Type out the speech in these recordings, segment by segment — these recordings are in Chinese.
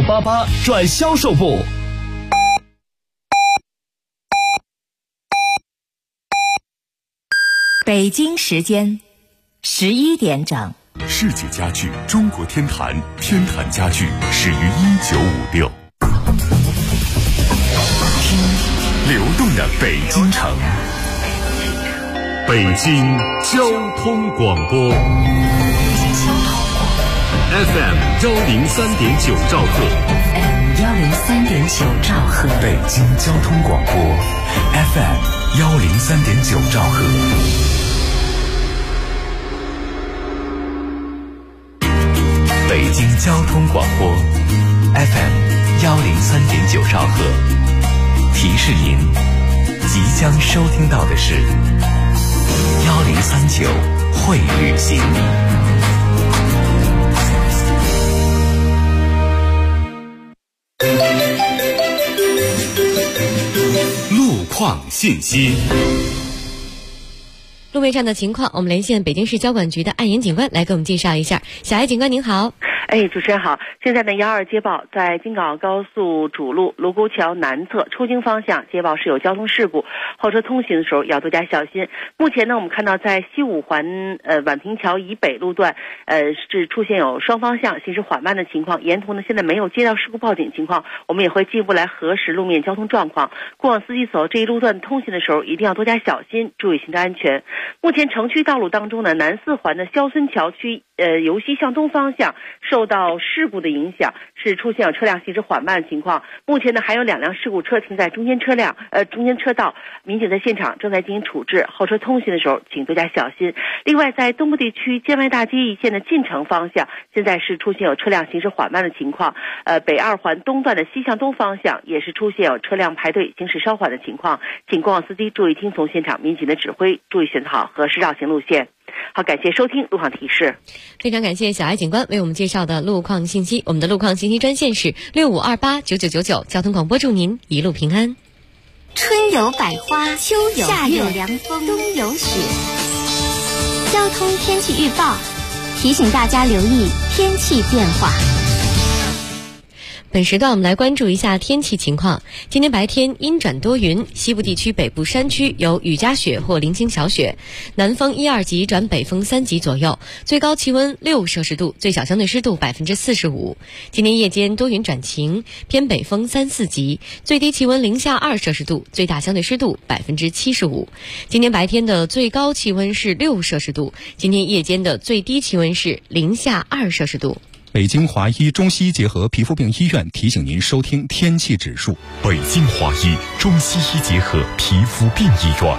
988转销售部。 北京时间11点整。 世界家具中国天坛，天坛家具始于1956。听流动的北京城，北京交通广播 FM 103.9兆赫 103.9兆赫， 北京交通广播 FM 103.9兆赫。北京交通广播 FM 103.9兆赫，提示您即将收听到的是1039会旅行。路况信息。 路面上的情况，我们连线北京市交管局的安岩警官来给我们介绍一下。小艾警官您好。 主持人好。现在呢，112接报，在京港澳高速主路卢沟桥南侧出京方向接报是有交通事故，后车通行的时候要多加小心。目前呢，我们看到在西五环宛平桥以北路段是出现有双方向行驶缓慢的情况，沿途呢现在没有接到事故报警情况，我们也会进一步来核实路面交通状况。过往司机走这一路段通行的时候一定要多加小心，注意行车安全。目前城区道路当中呢，南四环的肖孙桥区由西向东方向受到事故的影响，是出现有车辆行驶缓慢的情况。目前呢，还有2辆事故车停在中间车道，民警在现场正在进行处置，后车通行的时候请多加小心。另外，在东部地区建外大街一线的进城方向，现在是出现有车辆行驶缓慢的情况。北2环东段的西向东方向也是出现有车辆排队行驶稍缓的情况，请过往司机注意听从现场民警的指挥，注意选择好合适绕行路线。好，感谢收听路况提示。 非常感谢小艾警官为我们介绍的路况信息。我们的路况信息专线是65289999，交通广播祝您一路平安。 春有百花，秋有夏有凉风，冬有雪。交通天气预报提醒大家留意天气变化。 本时段我们来关注一下天气情况。今天白天阴转多云，西部地区北部山区有雨夹雪或零星小雪，南风1、2级转北风3级左右，最高气温6摄氏度，最小相对湿度45%。今天夜间多云转晴，偏北风3、4级，最低气温零下2摄氏度，最大相对湿度75%。今天白天的最高气温是6摄氏度，今天夜间的最低气温是零下2摄氏度。 北京华医中西医结合皮肤病医院提醒您收听天气指数。 北京华医中西医结合皮肤病医院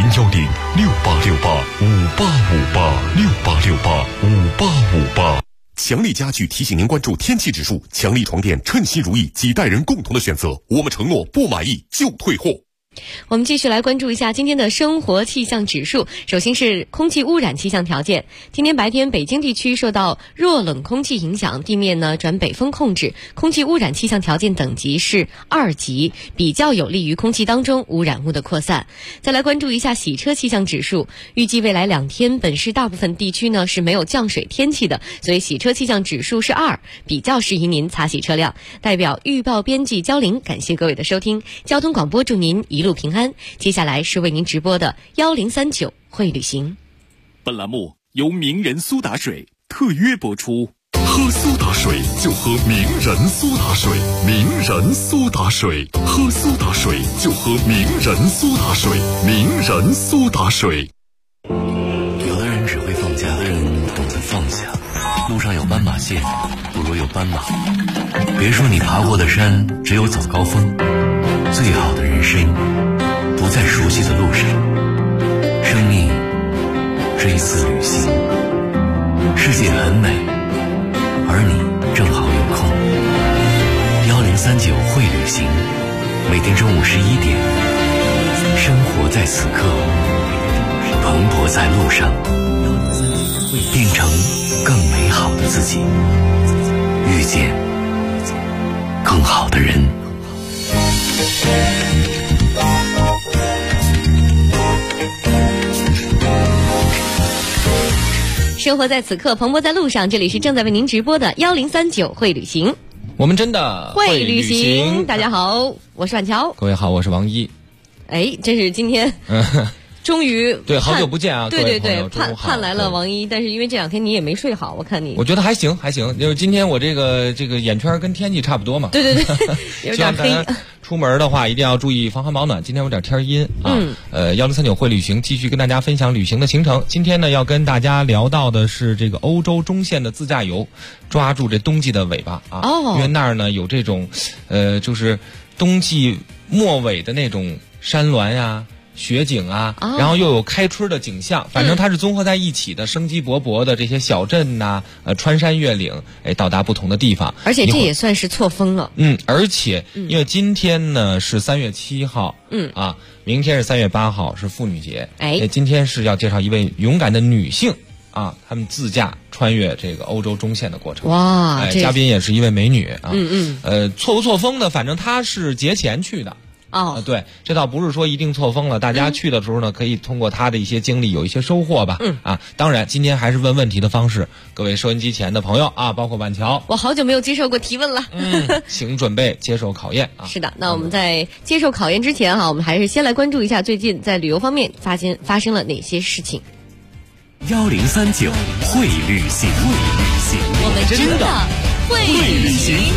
，0106868585858，6885858。强力家具提醒您关注天气指数，强力床垫称心如意，几代人共同的选择，我们承诺不满意就退货。 我们继续来关注一下今天的生活气象指数。首先是空气污染气象条件。今天白天北京地区受到弱冷空气影响，地面呢转北风控制，空气污染气象条件等级是2级，比较有利于空气当中污染物的扩散。再来关注一下洗车气象指数。预计未来2天本市大部分地区呢是没有降水天气的，所以洗车气象指数是2，比较适宜您擦洗车辆。代表预报编辑焦玲，感谢各位的收听。交通广播祝您一路平安。接下来是为您直播的1039会旅行。 本栏目由名人苏打水特约播出。喝苏打水就喝名人苏打水，名人苏打水，喝苏打水就喝名人苏打水，名人苏打水。 有的人只会放假，有的人懂得放下。路上有斑马线，不如有斑马。别说你爬过的山只有早高峰，最好的人生不在熟悉的路上。生命是一次旅行，世界很美，而你正好有空。1039会旅行，每天中午11点，生活在此刻，蓬勃在路上，变成更美好的自己，遇见更好的人。 生活在此刻，蓬勃在路上。这里是正在为您直播的1039会旅行。 我们真的会旅行。大家好，我是婉乔。 各位好，我是王一。 哎，这是今天终于对，好久不见啊！ 对，盼来了王一，但是因为这2天你也没睡好，我看你。 我觉得还行，就是今天我这个眼圈跟天气差不多嘛。 对，有点黑。 出门的话一定要注意防寒保暖。今天有点天阴啊。1039会旅行继续跟大家分享旅行的行程。今天呢要跟大家聊到的是这个欧洲中线的自驾游，抓住这冬季的尾巴啊。因为那儿呢有这种就是冬季末尾的那种山峦呀、雪景啊，然后又有开春的景象，反正它是综合在一起的，生机勃勃的这些小镇呐，穿山越岭，到达不同的地方。 而且这也算是错峰了。 而且因为今天呢是3月7号，明天是3月8号，是妇女节。今天是要介绍一位勇敢的女性啊，她们自驾穿越这个欧洲中线的过程。 哇， 嘉宾也是一位美女啊。错不错峰的，反正她是节前去的。对，这倒不是说一定错峰了，大家去的时候呢，可以通过他的一些经历有一些收获吧。当然今天还是问问题的方式，各位收音机前的朋友啊，包括婉乔， 我好久没有接受过提问了。 请准备接受考验啊。 是的，那我们在接受考验之前我们还是先来关注一下最近在旅游方面发生了哪些事情。 1039会旅行， 我们真的会旅行。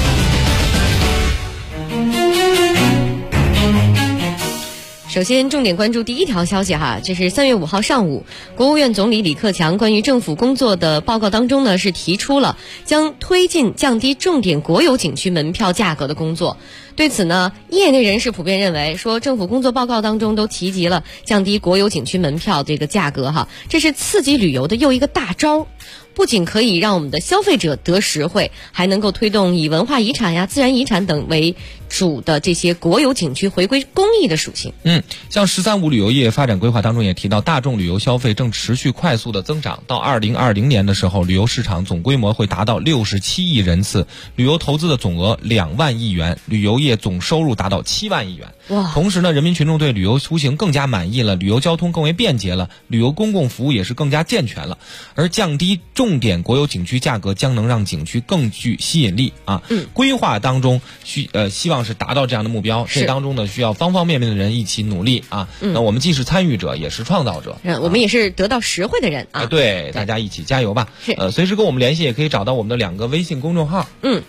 首先重点关注第一条消息这是3月5号上午，国务院总理李克强关于政府工作的报告当中呢，是提出了将推进降低重点国有景区门票价格的工作。对此呢，业内人士普遍认为说，政府工作报告当中都提及了降低国有景区门票这个价格这是刺激旅游的又一个大招。不仅可以让我们的消费者得实惠，还能够推动以文化遗产呀、自然遗产等为主的这些国有景区回归公益的属性。 像“13+5”旅游业发展规划当中也提到，大众旅游消费正持续快速的增长，到2020年的时候，旅游市场总规模会达到67亿人次，旅游投资的总额2万亿元，旅游业总收入达到7万亿元。同时呢，人民群众对旅游出行更加满意了，旅游交通更为便捷了，旅游公共服务也是更加健全了。而降低重点国有景区价格将能让景区更具吸引力规划当中希望是达到这样的目标，这当中呢需要方方面面的人一起努力那我们既是参与者也是创造者， 我们也是得到实惠的人对，大家一起加油吧。随时跟我们联系，也可以找到我们的2个微信公众号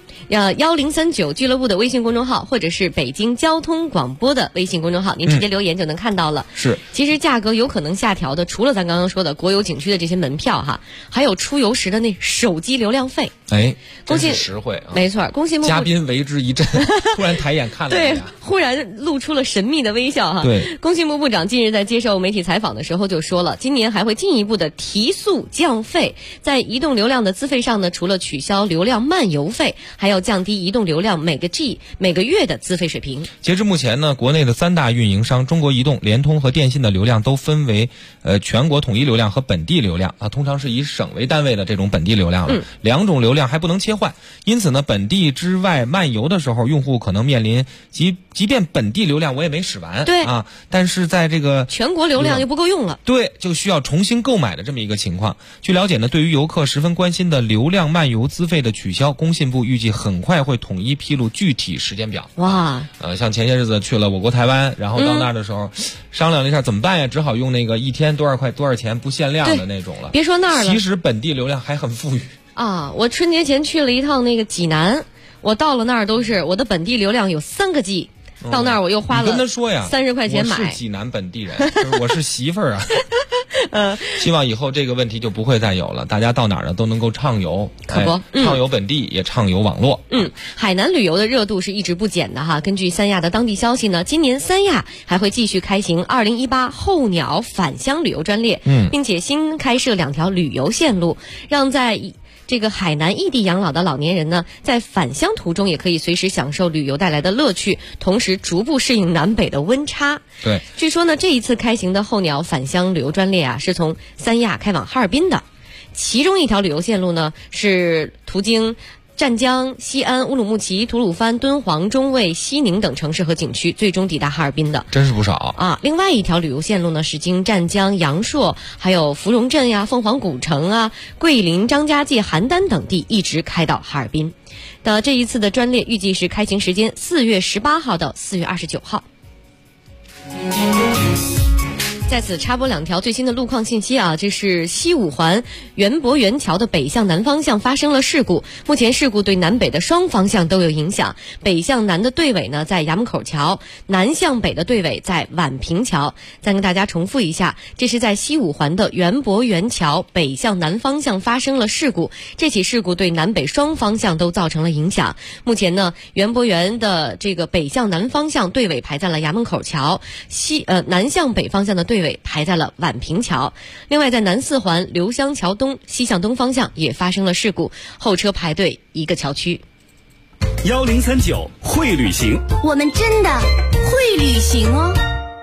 1039俱乐部的微信公众号，或者是北京交通广播的微信公众号，您直接留言就能看到了。其实价格有可能下调的，除了咱刚刚说的国有景区的这些门票还有出游时的那手机流量费。 真是实惠没错，工信部嘉宾为之一振，突然抬眼看了对，忽然露出了神秘的微笑对， 工信部部长近日在接受媒体采访的时候就说了，今年还会进一步的提速降费，在移动流量的资费上呢，除了取消流量漫游费，还要降低移动流量每个月的资费水平。 截至目前呢，国内的3大运营商中国移动、联通和电信的流量都分为全国统一流量和本地流量通常是以省为单位的这种本地流量了，2种流量还不能切换，因此呢，本地之外漫游的时候，用户可能面临即便本地流量我也没使完但是在这个全国流量又不够用了， 对，就需要重新购买的这么一个情况。据了解呢，对于游客十分关心的流量漫游资费的取消，工信部预计很快会统一披露具体时间表。像前些日子去了我国台湾，然后到那儿的时候商量了一下怎么办呀，只好用那个一天多少钱不限量的那种了。 别说那儿了， 其实本地流量还很富裕我春节前去了一趟那个济南，我到了那儿都是我的本地流量有3个 G，到那儿我又花了跟他说呀 30块钱买。 我是济南本地人，就是我是媳妇儿希望以后这个问题就不会再有了，大家到哪儿呢都能够畅游， 可不畅游本地也畅游网络。 海南旅游的热度是一直不减的根据三亚的当地消息呢，今年三亚还会继续开行2018候鸟返乡旅游专列，并且新开设2条旅游线路，让在这个海南异地养老的老年人呢，在返乡途中也可以随时享受旅游带来的乐趣，同时逐步适应南北的温差。 对， 据说呢，这一次开行的候鸟返乡旅游专列是从三亚开往哈尔滨的，其中一条旅游线路呢是途经湛江、西安、乌鲁木齐、吐鲁番、敦煌、中卫、西宁等城市和景区，最终抵达哈尔滨的， 真是不少另外一条旅游线路呢，是经湛江、阳朔，还有芙蓉镇呀、凤凰古城桂林、张家界、邯郸等地，一直开到哈尔滨。 的这一次的专列预计是开行时间4月18号到4月29号。在此插播2条最新的路况信息啊，这是西五环园博园桥的北向南方向发生了事故，目前事故对南北的双方向都有影响。北向南的队尾呢在衙门口桥，南向北的队尾在宛平桥。再跟大家重复一下，这是在西五环的园博园桥北向南方向发生了事故，这起事故对南北双方向都造成了影响。目前呢，园博园的这个北向南方向队尾排在了衙门口桥，南向北方向的队尾排在了宛平桥。另外在南四环刘香桥东西向东方向也发生了事故，后车排队一个桥区。 1039会旅行， 我们真的会旅行哦。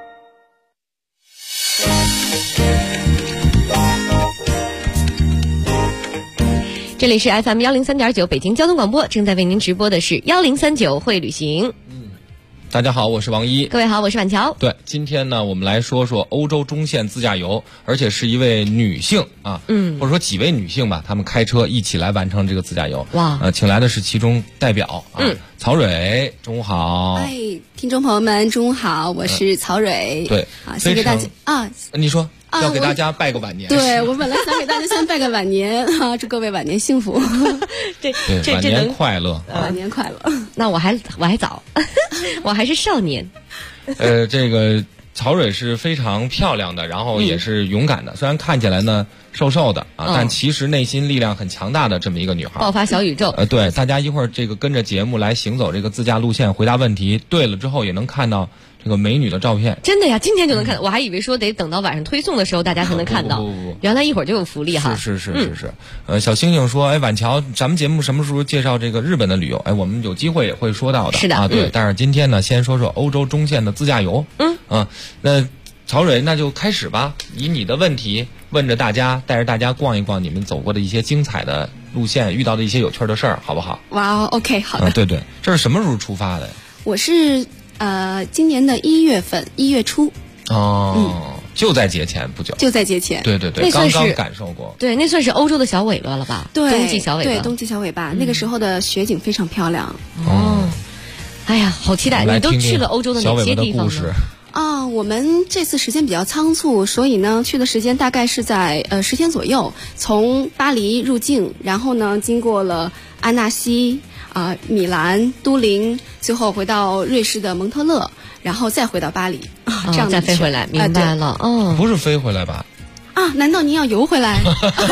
这里是 FM 103.9北京交通广播，正在为您直播的是1039会旅行。 大家好，我是王一。 各位好，我是婉乔。 对，今天呢，我们来说说欧洲中线自驾游，而且是一位女性啊，或者说几位女性吧，她们开车一起来完成这个自驾游。 哇， 请来的是其中代表啊，曹蕊，中午好。 哎，听众朋友们，中午好，我是曹蕊。 对， 啊，先给大家啊， 你说。要给大家拜个晚年。 对，我本来想给大家先拜个晚年啊，祝各位晚年幸福。 对， 晚年快乐， 晚年快乐。 那我还早，我还是少年。 这个曹蕊是非常漂亮的，然后也是勇敢的。虽然看起来呢瘦瘦的啊，但其实内心力量很强大的这么一个女孩。 爆发小宇宙。 对，大家一会儿这个跟着节目来行走这个自驾路线，回答问题，对了之后也能看到这个美女的照片。 真的呀，今天就能看到，我还以为说得等到晚上推送的时候大家才能看到。 不， 原来一会儿就有福利哈。 是。小星星说，哎，婉乔，咱们节目什么时候介绍这个日本的旅游？哎，我们有机会也会说到的。 是的啊，对。但是今天呢，先说说欧洲中线的自驾游。那曹蕊，那就开始吧，以你的问题问着大家，带着大家逛一逛你们走过的一些精彩的路线，遇到的一些有趣的事儿，好不好？ 哇 ，OK， 好的。 对，这是什么时候出发的呀？ 我是今年的1月份，1月初。 就在节前不久。 就在节前。 对，刚刚感受过。 对，那算是欧洲的小尾巴了吧？ 对， 冬季小尾巴。 对，冬季小尾巴，那个时候的雪景非常漂亮。 哎呀，好期待！你都去了欧洲的哪些地方呢？ 我们这次时间比较仓促，所以呢，去的时间大概是在10天左右。从巴黎入境，然后呢，经过了安纳西、米兰、都灵，最后回到瑞士的蒙特勒，然后再回到巴黎这样再飞回来。明白了。 不是飞回来吧？ 难道您要游回来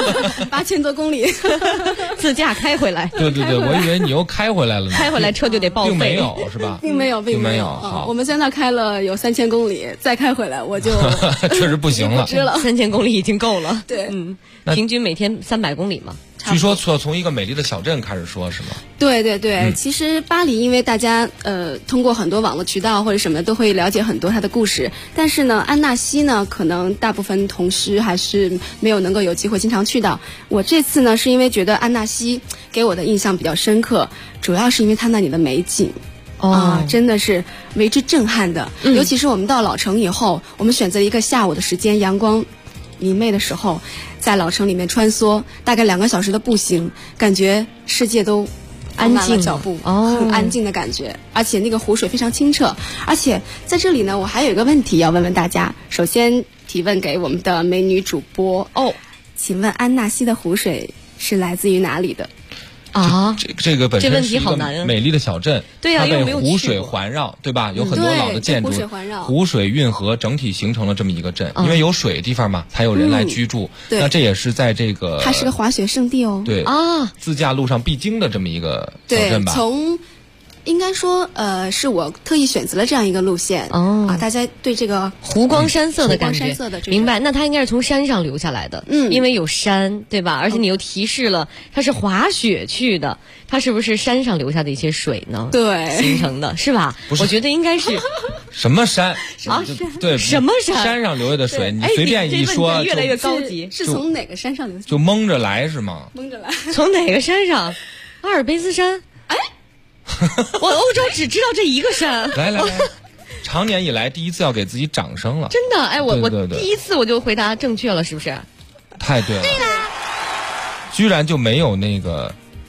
？8000多公里， 自驾开回来。 对，我以为你又开回来了呢。 开回来车就得报废。 并没有是吧？ 并没有。 好， 我们在那开了有3000公里，再开回来我就确实不行了。 3000公里已经够了。 对， 平均每天300公里嘛。 据说从一个美丽的小镇开始说，是吗？ 对，其实巴黎因为大家通过很多网络渠道或者什么都会了解很多它的故事，但是呢，安纳西呢，可能大部分同事还是没有能够有机会经常去到。我这次呢，是因为觉得安纳西给我的印象比较深刻，主要是因为它那里的美景。真的是为之震撼的。尤其是我们到老城以后，我们选择一个下午的时间，阳光明媚的时候，在老城里面穿梭，大概2个小时的步行，感觉世界都安静了脚步，很安静的感觉。而且那个湖水非常清澈。而且在这里呢，我还有一个问题要问问大家。首先提问给我们的美女主播请问安纳西的湖水是来自于哪里的？ 这个本身是一个美丽的小镇， 对呀， 它被湖水环绕，对吧？有很多老的建筑，湖水运河整体形成了这么一个镇。因为有水的地方嘛，才有人来居住。那这也是在这个它是个滑雪胜地哦。 对自驾路上必经的这么一个小镇吧。 应该说，是我特意选择了这样一个路线大家对这个湖光山色的感觉，明白？那它应该是从山上流下来的，因为有山，对吧？而且你又提示了它是滑雪去的，它是不是山上流下的一些水呢？ 对， 形成的是吧？我觉得应该是什么山对， 什么山？ 山上流下的水，你随便一说， 越来越高级。 是从哪个山上流下？ 就蒙着来是吗？ 蒙着来， 从哪个山上？阿尔卑斯山。我欧洲只知道这一个山。 来，长年以来第一次要给自己掌声了。 真的，我第一次我就回答正确了，是不是？ 太对了。居然就没有那个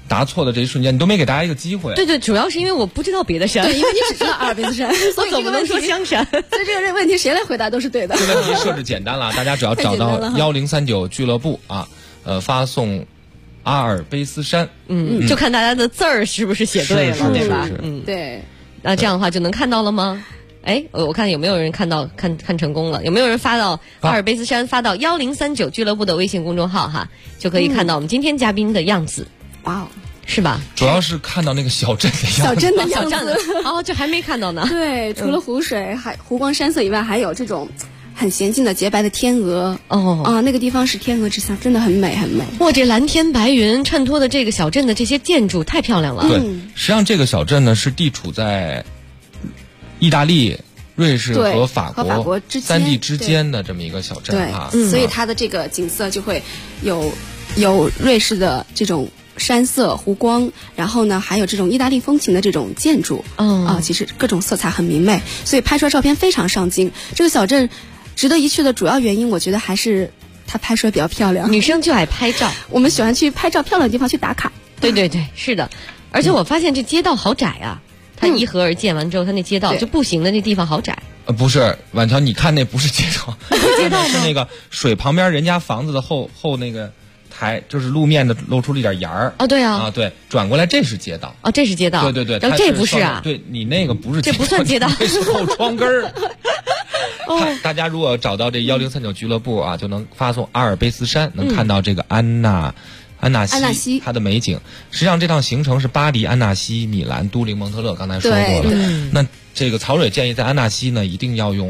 答错的这一瞬间，你都没给大家一个机会。 对，主要是因为我不知道别的山， 对，因为你只知道阿尔卑斯山，所以怎么能说香山？ 所以这个问题谁来回答都是对的。 这问题设置简单了，大家只要找到1039俱乐部啊，发送阿尔卑斯山， 就看大家的字儿是不是写对了，对吧？ 对。 那这样的话就能看到了吗？哎，我看有没有人看成功了？有没有人发到阿尔卑斯山，发到1039俱乐部的微信公众号哈，就可以看到我们今天嘉宾的样子。哇哦，是吧？ 主要是看到那个小镇的样子。 小镇的样子。 哦，这还没看到呢。 对，除了湖水、湖光山色以外，还有这种很娴静的洁白的天鹅。那个地方是天鹅之乡，真的很美很美。 哇，这蓝天白云衬托的这个小镇的这些建筑太漂亮了。 对，实际上这个小镇呢是地处在意大利、瑞士和法国三地之间的这么一个小镇啊， 所以它的这个景色就会有瑞士的这种山色、湖光，然后呢还有这种意大利风情的这种建筑，其实各种色彩很明媚，所以拍出来照片非常上镜。这个小镇值得一去的主要原因，我觉得还是它拍出来比较漂亮。 女生就爱拍照， 我们喜欢去拍照漂亮的地方去打卡。 对，是的。而且我发现这街道好窄啊。它依河而建完之后，它那街道就步行的那地方好窄。 不是，婉乔，你看那不是街道， 街道是那个水旁边人家房子的后那个台，就是路面的露出了一点沿儿。 对啊， 对，转过来这是街道。 这是街道。 对， 然后这不是啊？ 对，你那个不是街道， 这不算街道， 这是后窗根儿。大家如果找到这1039俱乐部啊，就能发送阿尔卑斯山，能看到这个安纳西它的美景。实际上这趟行程是巴黎、安纳西、米兰、都灵、蒙特勒，刚才说过了。那这个曹蕊建议在安纳西呢，一定要用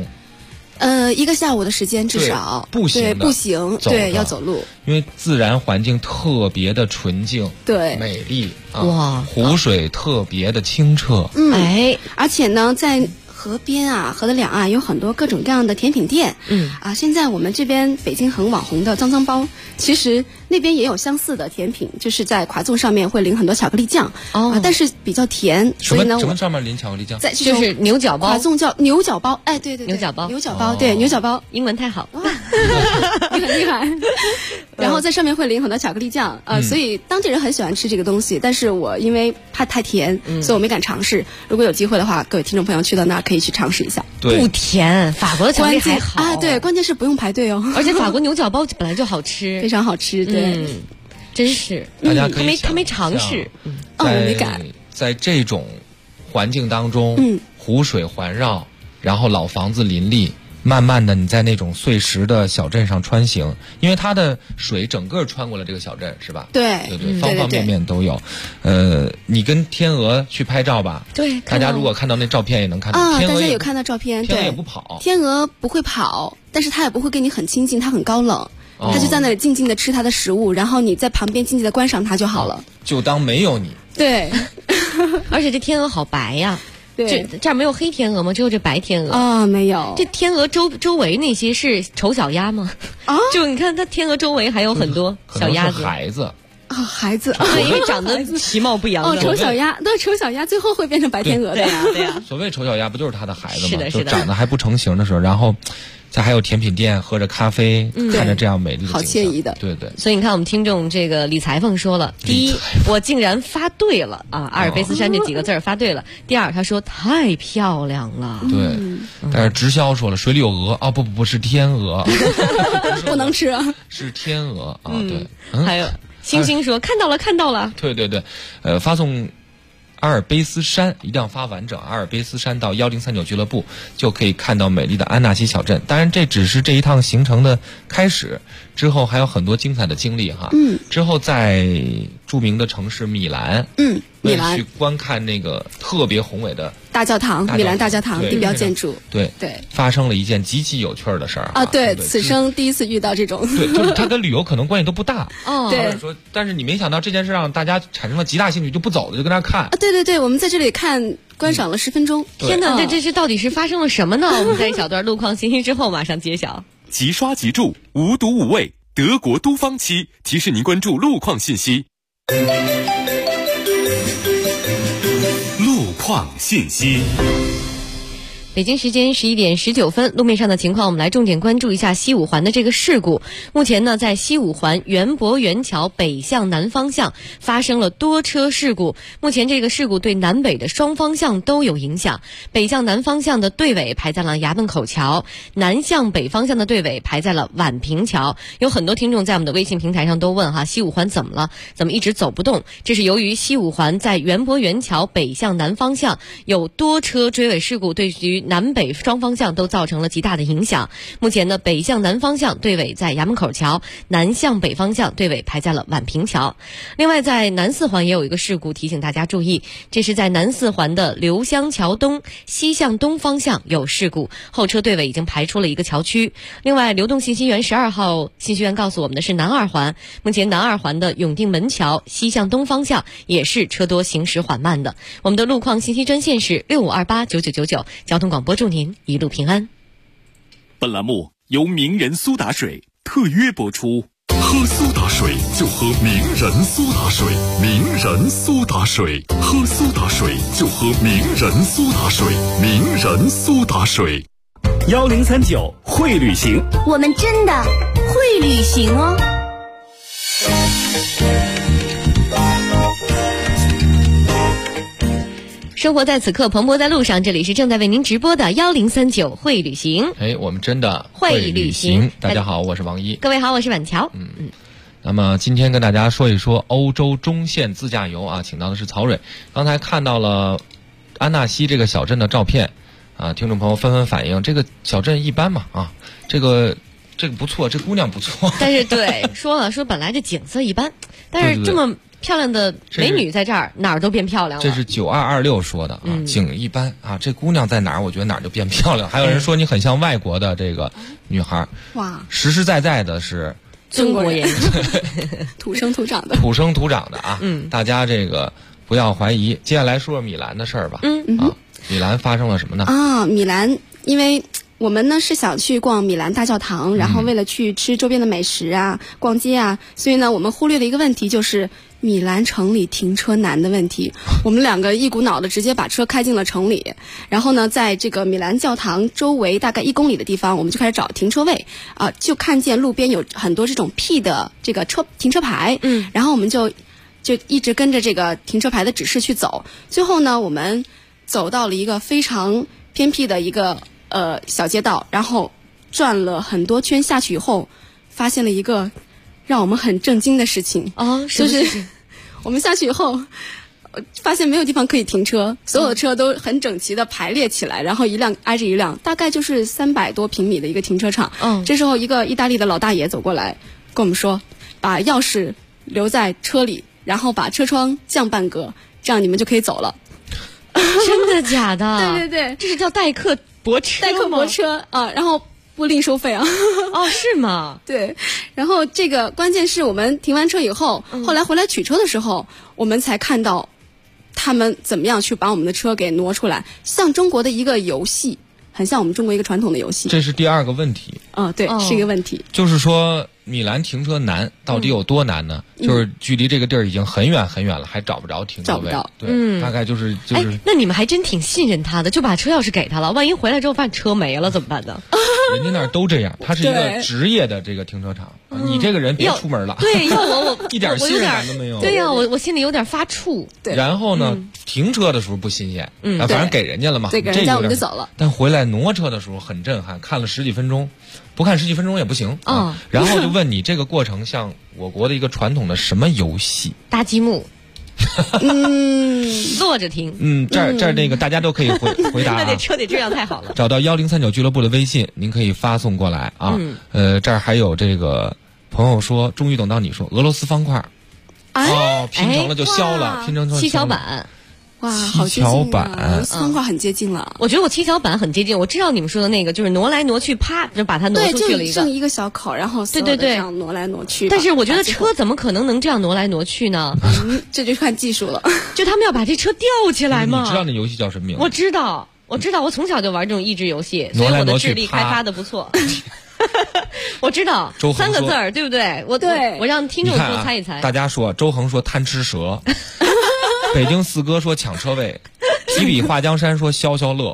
1个下午的时间至少。 步行， 对，要走路。 因为自然环境特别的纯净， 对， 美丽哇，湖水特别的清澈。 而且呢，在河边啊，河的两岸有很多各种各样的甜品店。现在我们这边北京很网红的脏脏包，其实那边也有相似的甜品，就是在垮粽上面会淋很多巧克力酱，但是比较甜。所以呢， 什么上面淋巧克力酱？ 就是牛角包。 垮粽叫牛角包，对， 牛角包， 对，牛角包， 英文太好， 哇，你很厉害。然后在上面会淋很多巧克力酱，所以当地人很喜欢吃这个东西。但是我因为怕太甜，所以我没敢尝试。如果有机会的话，各位听众朋友去到那儿可以去尝试一下。 不甜，法国的巧克力还好对，关键是不用排队哦。 而且法国牛角包本来就好吃， 非常好吃，对， 真是。 大家可以他没尝试， 我没敢。 在这种环境当中，湖水环绕，然后老房子林立。慢慢的，你在那种碎石的小镇上穿行，因为它的水整个穿过了这个小镇，是吧？ 对， 方方面面都有。你跟天鹅去拍照吧？ 对， 大家如果看到那照片也能看到。 大家有看到照片， 天鹅也不跑。 天鹅不会跑，但是它也不会跟你很亲近，它很高冷，它就在那里静静的吃它的食物，然后你在旁边静静的观赏它就好了。 就当没有你。 对， 而且这天鹅好白呀。这儿没有黑天鹅吗？只有这白天鹅没有。 这天鹅周围那些是丑小鸭吗？就你看它天鹅周围还有很多小鸭子。 孩子孩子， 对，因为长得其貌不扬的。 丑小鸭，对，丑小鸭最后会变成白天鹅的。 对呀。 所谓丑小鸭，不就是它的孩子吗？ 是的， 就长得还不成型的时候，然后。再还有甜品店，喝着咖啡，看着这样美丽的景色， 好惬意的。 对。 所以你看，我们听众这个李裁缝说了，第一，我竟然发对了啊，阿尔卑斯山这几个字儿发对了。第二，他说太漂亮了。 对，但是直销说了，水里有鹅不是天鹅， 不能吃啊， 是天鹅啊。对， 还有星星说看到了。 对，发送。阿尔卑斯山一定要发完整，阿尔卑斯山到1039俱乐部就可以看到美丽的安纳西小镇。当然，这只是这一趟行程的开始，之后还有很多精彩的经历哈。之后在著名的城市米兰，米兰去观看那个特别宏伟的大教堂，米兰大教堂地标建筑。 对，发生了一件极其有趣的事儿啊！对，此生第一次遇到这种。 对，就是它跟旅游可能关系都不大。 对。 说，但是你没想到这件事让大家产生了极大兴趣，就不走了，就跟那看。 对，我们在这里观赏了10分钟。 天哪，这到底是发生了什么呢？我们在一小段路况信息之后马上揭晓。 即刷即住，无毒无味，德国都芳漆提示您关注路况信息。路况信息。 北京时间11点19分，路面上的情况，我们来重点关注一下西五环的这个事故。目前呢，在西五环园博园桥北向南方向发生了多车事故。目前这个事故对南北的双方向都有影响。北向南方向的队尾排在了衙门口桥，南向北方向的队尾排在了宛平桥。有很多听众在我们的微信平台上都问哈，西五环怎么了？怎么一直走不动？这是由于西五环在园博园桥北向南方向有多车追尾事故，对于南北双方向都造成了极大的影响。目前呢，北向南方向队尾在衙门口桥，南向北方向队尾排在了宛平桥。另外，在南四环也有一个事故，提醒大家注意，这是在南四环的刘香桥东西向东方向有事故，后车队尾已经排出了一个桥区。另外，流动信息源12号信息源告诉我们的是南二环，目前南二环的永定门桥西向东方向也是车多行驶缓慢的。我们的路况信息专线是65289999，交通广播祝您一路平安。 本栏目由名人苏打水特约播出。 喝苏打水就喝名人苏打水，名人苏打水，喝苏打水就喝名人苏打水，名人苏打水。 1039会旅行， 我们真的会旅行哦。 生活在此刻，蓬勃在路上。这里是正在为您直播的1039会旅行。 我们真的会旅行。 大家好，我是王一。 各位好，我是婉乔。 那么今天跟大家说一说欧洲中线自驾游啊，请到的是曹蕊。刚才看到了安纳西这个小镇的照片啊，听众朋友纷纷反映，这个小镇一般嘛啊，这个不错，这姑娘不错。 但是对，说本来这景色一般，但是这么漂亮的美女在这儿，哪儿都变漂亮了。 这是9226说的啊，景一般啊，这姑娘在哪儿，我觉得哪儿就变漂亮。还有人说你很像外国的这个女孩， 哇， 实实在在的是中国人， 土生土长的， 土生土长的啊。大家这个不要怀疑。接下来说说米兰的事儿吧。米兰发生了什么呢？ 米兰因为我们呢是想去逛米兰大教堂，然后为了去吃周边的美食啊、逛街啊，所以呢我们忽略了一个问题，就是米兰城里停车难的问题。我们两个一股脑的直接把车开进了城里，然后呢在这个米兰教堂周围大概1公里的地方，我们就开始找停车位就看见路边有很多这种 P 的这个停车牌，然后我们就一直跟着这个停车牌的指示去走。最后呢我们走到了一个非常偏僻的一个小街道，然后转了很多圈下去以后，发现了一个让我们很震惊的事情就是我们下去以后发现没有地方可以停车，所有的车都很整齐的排列起来，然后一辆挨着一辆，大概就是300多平米的一个停车场。这时候一个意大利的老大爷走过来跟我们说，把钥匙留在车里，然后把车窗降半格，这样你们就可以走了。 真的假的？ 对对对， 这是叫代客泊车啊，然后不另收费啊。 是吗？ 对，然后这个关键是我们停完车以后，后来回来取车的时候，我们才看到他们怎么样去把我们的车给挪出来，像中国的一个游戏，很像我们中国一个传统的游戏。 这是第二个问题。 对，是一个问题。 就是说米兰停车难到底有多难呢？就是距离这个地儿已经很远很远了，还找不着停车位。 找不到。 对，大概就是那你们还真挺信任他的，就把车钥匙给他了。万一回来之后发现车没了怎么办呢？ 人家那儿都这样，它是一个职业的这个停车场。你这个人别出门了。 对，要我一点信任感都没有。 对呀，我心里有点发怵。 对。 然后呢，停车的时候不新鲜，反正给人家了嘛， 对，给人家我们就走了。 但回来挪车的时候很震撼，看了10几分钟，不看10几分钟也不行啊。然后就问你，这个过程像我国的一个传统的什么游戏？ 搭积木。坐着听。 这儿那个大家都可以回答。 那车得质量太好了。 找到1039俱乐部的微信，您可以发送过来啊。这儿还有这个朋友说，终于等到你说俄罗斯方块。拼成了就消了，拼成七巧板。 哇，好接近啊！方块很接近了。 我觉得我七巧板很接近。我知道你们说的那个，就是挪来挪去，啪就把它挪出去了一个。 对，剩一个小口，然后对对对， 这样挪来挪去。 但是我觉得车怎么可能这样挪来挪去呢？ 这就看技术了。 就他们要把这车吊起来吗？ 你知道那游戏叫什么名字？ 我知道，我从小就玩这种益智游戏，所以我的智力开发的不错。我知道3个字儿，对不对？我让听众多猜一猜。 大家说，周恒说贪吃蛇。北京四哥说抢车位，提笔画江山说消消乐，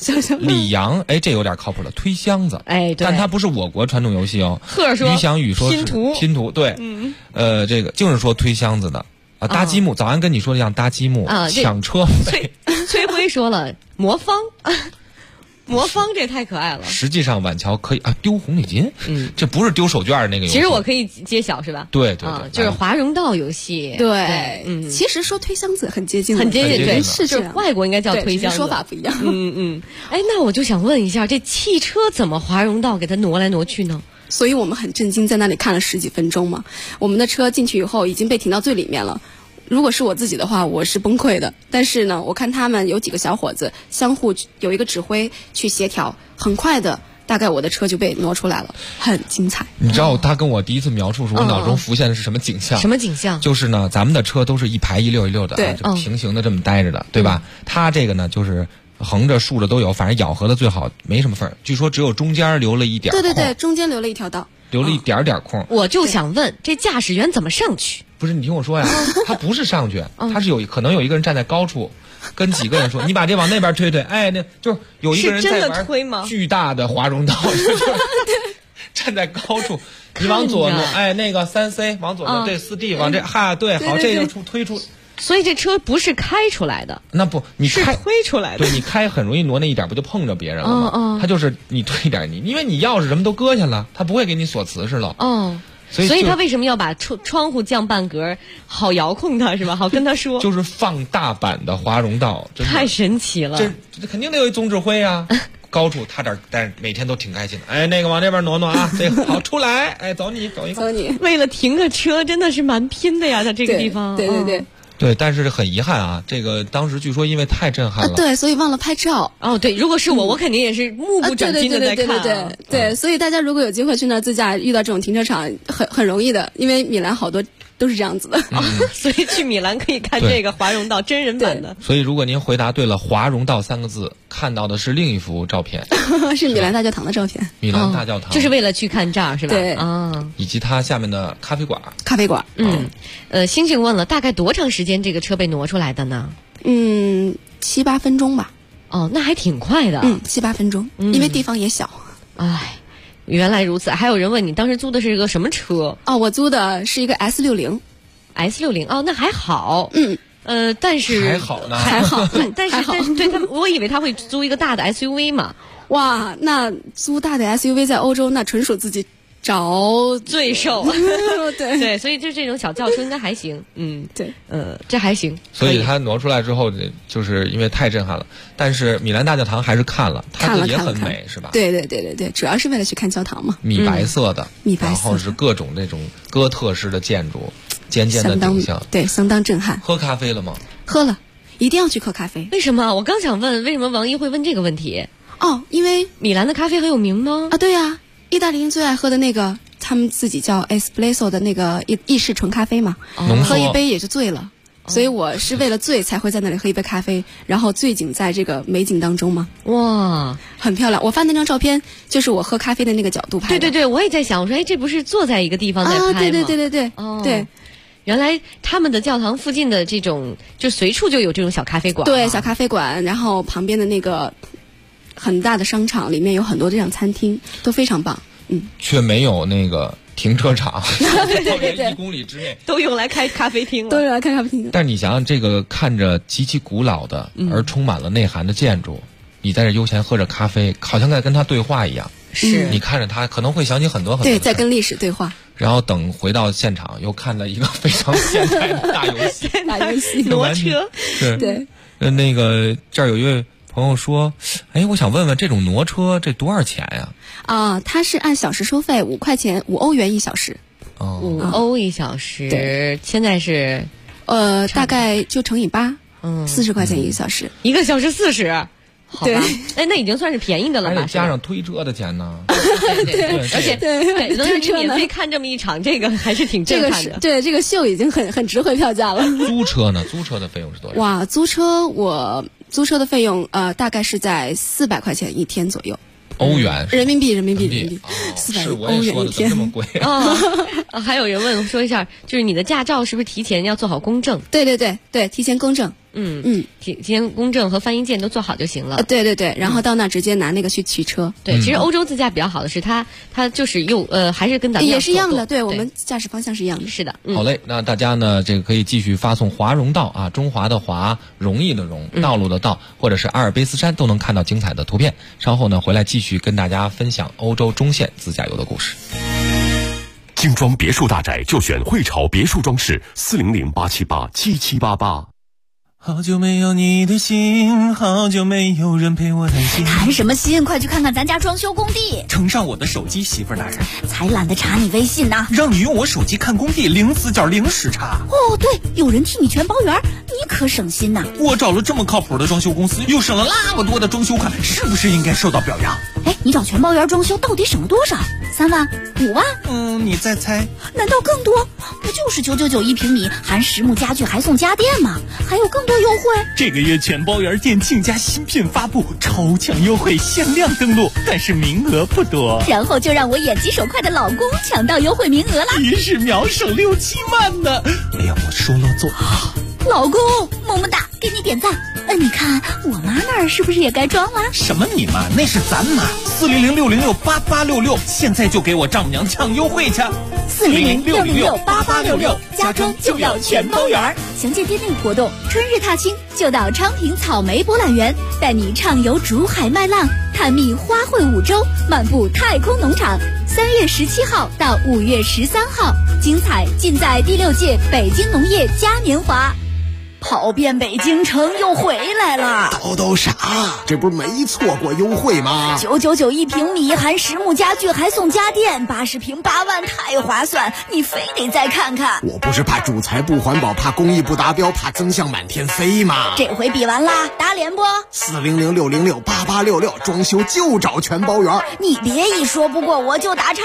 李阳，哎，这有点靠谱了，推箱子。 哎，对， 但它不是我国传统游戏哦。 贺说， 于翔宇说是拼图，对，这个就是说推箱子的啊，搭积木。早安跟你说的一样，搭积木啊，抢车费。 崔辉说了，魔方。魔方这太可爱了。 实际上晚桥可以啊，丢红领巾，这不是丢手绢那个游戏。 其实我可以揭晓是吧？ 对， 就是华容道游戏。 对，其实说推箱子很接近， 对， 是就是外国应该叫推箱子， 说法不一样。 哎，那我就想问一下，这汽车怎么华容道给它挪来挪去呢？ 所以我们很震惊，在那里看了10几分钟嘛。我们的车进去以后已经被停到最里面了。如果是我自己的话，我是崩溃的。但是呢，我看他们有几个小伙子相互有一个指挥去协调，很快的，大概我的车就被挪出来了，很精彩。 你知道他跟我第一次描述时，我脑中浮现的是什么景象？ 什么景象？ 就是呢，咱们的车都是一排一溜一溜的， 对， 就平行的这么待着的，对吧？他这个呢，就是横着竖着都有，反正咬合的最好，没什么缝儿。据说只有中间留了一点。 对，中间留了一条道， 留了一点点空。 我就想问，这驾驶员怎么上去？ 不是，你听我说呀，他不是上去，他是可能有一个人站在高处，跟几个人说，你把这往那边推，哎，那就是有一个人在玩巨大的华容道，站在高处，你往左挪，哎，那个3C 往左挪，这4D 往这，对，好，这就推出。 所以这车不是开出来的， 那不，你开是推出来的。 对，你开很容易挪那一点，不就碰着别人了吗？他就是你推一点，因为你钥匙什么都搁下了，他不会给你锁瓷实了。所以他为什么要把窗户降半格，好遥控它是吧？好跟他说， 就是放大版的华容道， 太神奇了。 这肯定得有一总指挥啊。高处他但是每天都挺开心的。哎，那个往这边挪挪啊，这个好出来，哎，走你。 为了停个车，真的是蛮拼的呀，在这个地方。 对， 但是很遗憾啊，这个当时据说因为太震撼了， 对，所以忘了拍照。 对，如果是我肯定也是目不转睛的在看。 对，所以大家如果有机会去那儿自驾，遇到这种停车场很容易的，因为米兰好多都是这样子的。 所以去米兰可以看这个华容道真人版的。 所以如果您回答对了华容道3个字，看到的是另一幅照片， 是米兰大教堂的照片。 米兰大教堂就是为了去看这儿是吧？ 对以及它下面的咖啡馆。 星星问了，大概多长时间这个车被挪出来的呢 ？7、8分钟吧。 那还挺快的。 7、8分钟，因为地方也小。 哎，原来如此。还有人问你当时租的是一个什么车？ 我租的是一个 S60。 S60那还好。但是还好呢， 还好。但是对他们，我以为他会租一个大的 SUV 嘛。 哇，那租大的 SUV 在欧洲那纯属自己找罪受。对，所以就这种小轿车应该还行。 对， 这还行。 所以他挪出来之后，就是因为太震撼了。但是米兰大教堂还是看了，它也很美，是吧？ 对，主要是为了去看教堂嘛。 米白色的， 然后是各种那种哥特式的建筑，尖尖的顶象， 对，相当震撼。 喝咖啡了吗？ 喝了，一定要去喝咖啡。 为什么？我刚想问，为什么王一会问这个问题？ 因为米兰的咖啡很有名吗？ 对呀。意大利人最爱喝的那个，他们自己叫 espresso 的那个意式纯咖啡嘛，喝一杯也就醉了。所以我是为了醉才会在那里喝一杯咖啡，然后醉景在这个美景当中嘛。 哇， 很漂亮！我发那张照片就是我喝咖啡的那个角度拍的。 对，我也在想，我说这不是坐在一个地方在拍吗？ 对。 原来他们的教堂附近的这种，就随处就有这种小咖啡馆。 对，小咖啡馆，然后旁边的那个很大的商场里面有很多这样餐厅，都非常棒。 却没有那个停车场。 对 ，1公里之内都用来开咖啡厅了。 都用来开咖啡厅。 但是你想想，这个看着极其古老的而充满了内涵的建筑，你在这悠闲喝着咖啡，好像在跟他对话一样。 是， 你看着他可能会想起很多很多。 对，在跟历史对话。 然后等回到现场，又看了一个非常现代的大游戏， 挪车。对。 那个这儿有一位朋友说，我想问问这种挪车这多少钱呀？ 它是按小时收费，5欧元1小时。 5欧1小时。对，现在是大概就乘以8，40块钱1个小时 ，1个小时40。 对， 那已经算是便宜的了吧？ 还得加上推车的钱呢。 对，而且能让你免费看这么一场，这个还是挺震撼的。 对，这个秀已经很值回票价了。 租车呢？租车的费用是多少？ 哇，租车的费用大概是在400块钱1天左右。 欧元？ 人民币，400欧元1天， 这么贵还有人问说一下，就是你的驾照是不是提前要做好公证？ 对，提前公证。 提前公证和翻译件都做好就行了。 对，然后到那直接拿那个去取车。 对，其实欧洲自驾比较好的是它就是还是跟咱们也是一样的，对，我们驾驶方向是一样的。 是的， 好嘞，那大家呢这个可以继续发送华容道啊，中华的华，容易的容，道路的道，或者是阿尔卑斯山，都能看到精彩的图片。稍后呢回来继续跟大家分享欧洲中线自驾游的故事。 精装别墅大宅就选汇潮别墅装饰，400-878-7788。 好久没有你的心，好久没有人陪我谈心。 谈什么心？快去看看咱家装修工地。 呈上我的手机，媳妇儿大人。 才懒得查你微信呢。 让你用我手机看工地，零死角零时差。 哦，对，有人替你全包圆，你可省心呐。 我找了这么靠谱的装修公司，又省了那么多的装修款，是不是应该受到表扬？ 哎，你找全包圆装修到底省了多少？3万、5万？ 你再猜？ 难道更多？不就是999一平米，含实木家具还送家电吗？还有更多优惠。 这个月全包圆店庆家新品发布，超强优惠，限量登录，但是名额不多。 然后就让我眼疾手快的老公抢到优惠名额了， 一时秒省6、7万呢！哎呀，我说了做。 老公，么么哒，给你点赞。你看我妈那儿是不是也该装了？ 什么你妈？那是咱妈。400-606-8866，现在就给我丈母娘抢优惠去。 400-606-8866，家装就要全包圆。详见店内活动。春日踏青就到昌平草莓博览园，带你畅游竹海麦浪，探秘花卉5洲，漫步太空农场。3月17号到5月13号，精彩尽在第6届北京农业嘉年华。跑遍北京城又回来了， 都傻，这不是没错过优惠吗 ？999一平米，含实木家具还送家电，80平8万，太划算，你非得再看看。 我不是怕主材不环保，怕工艺不达标，怕增项满天飞吗？ 这回比完啦，打脸不？400-606-8866， 装修就找全包圆。 你别一说不过我就打岔。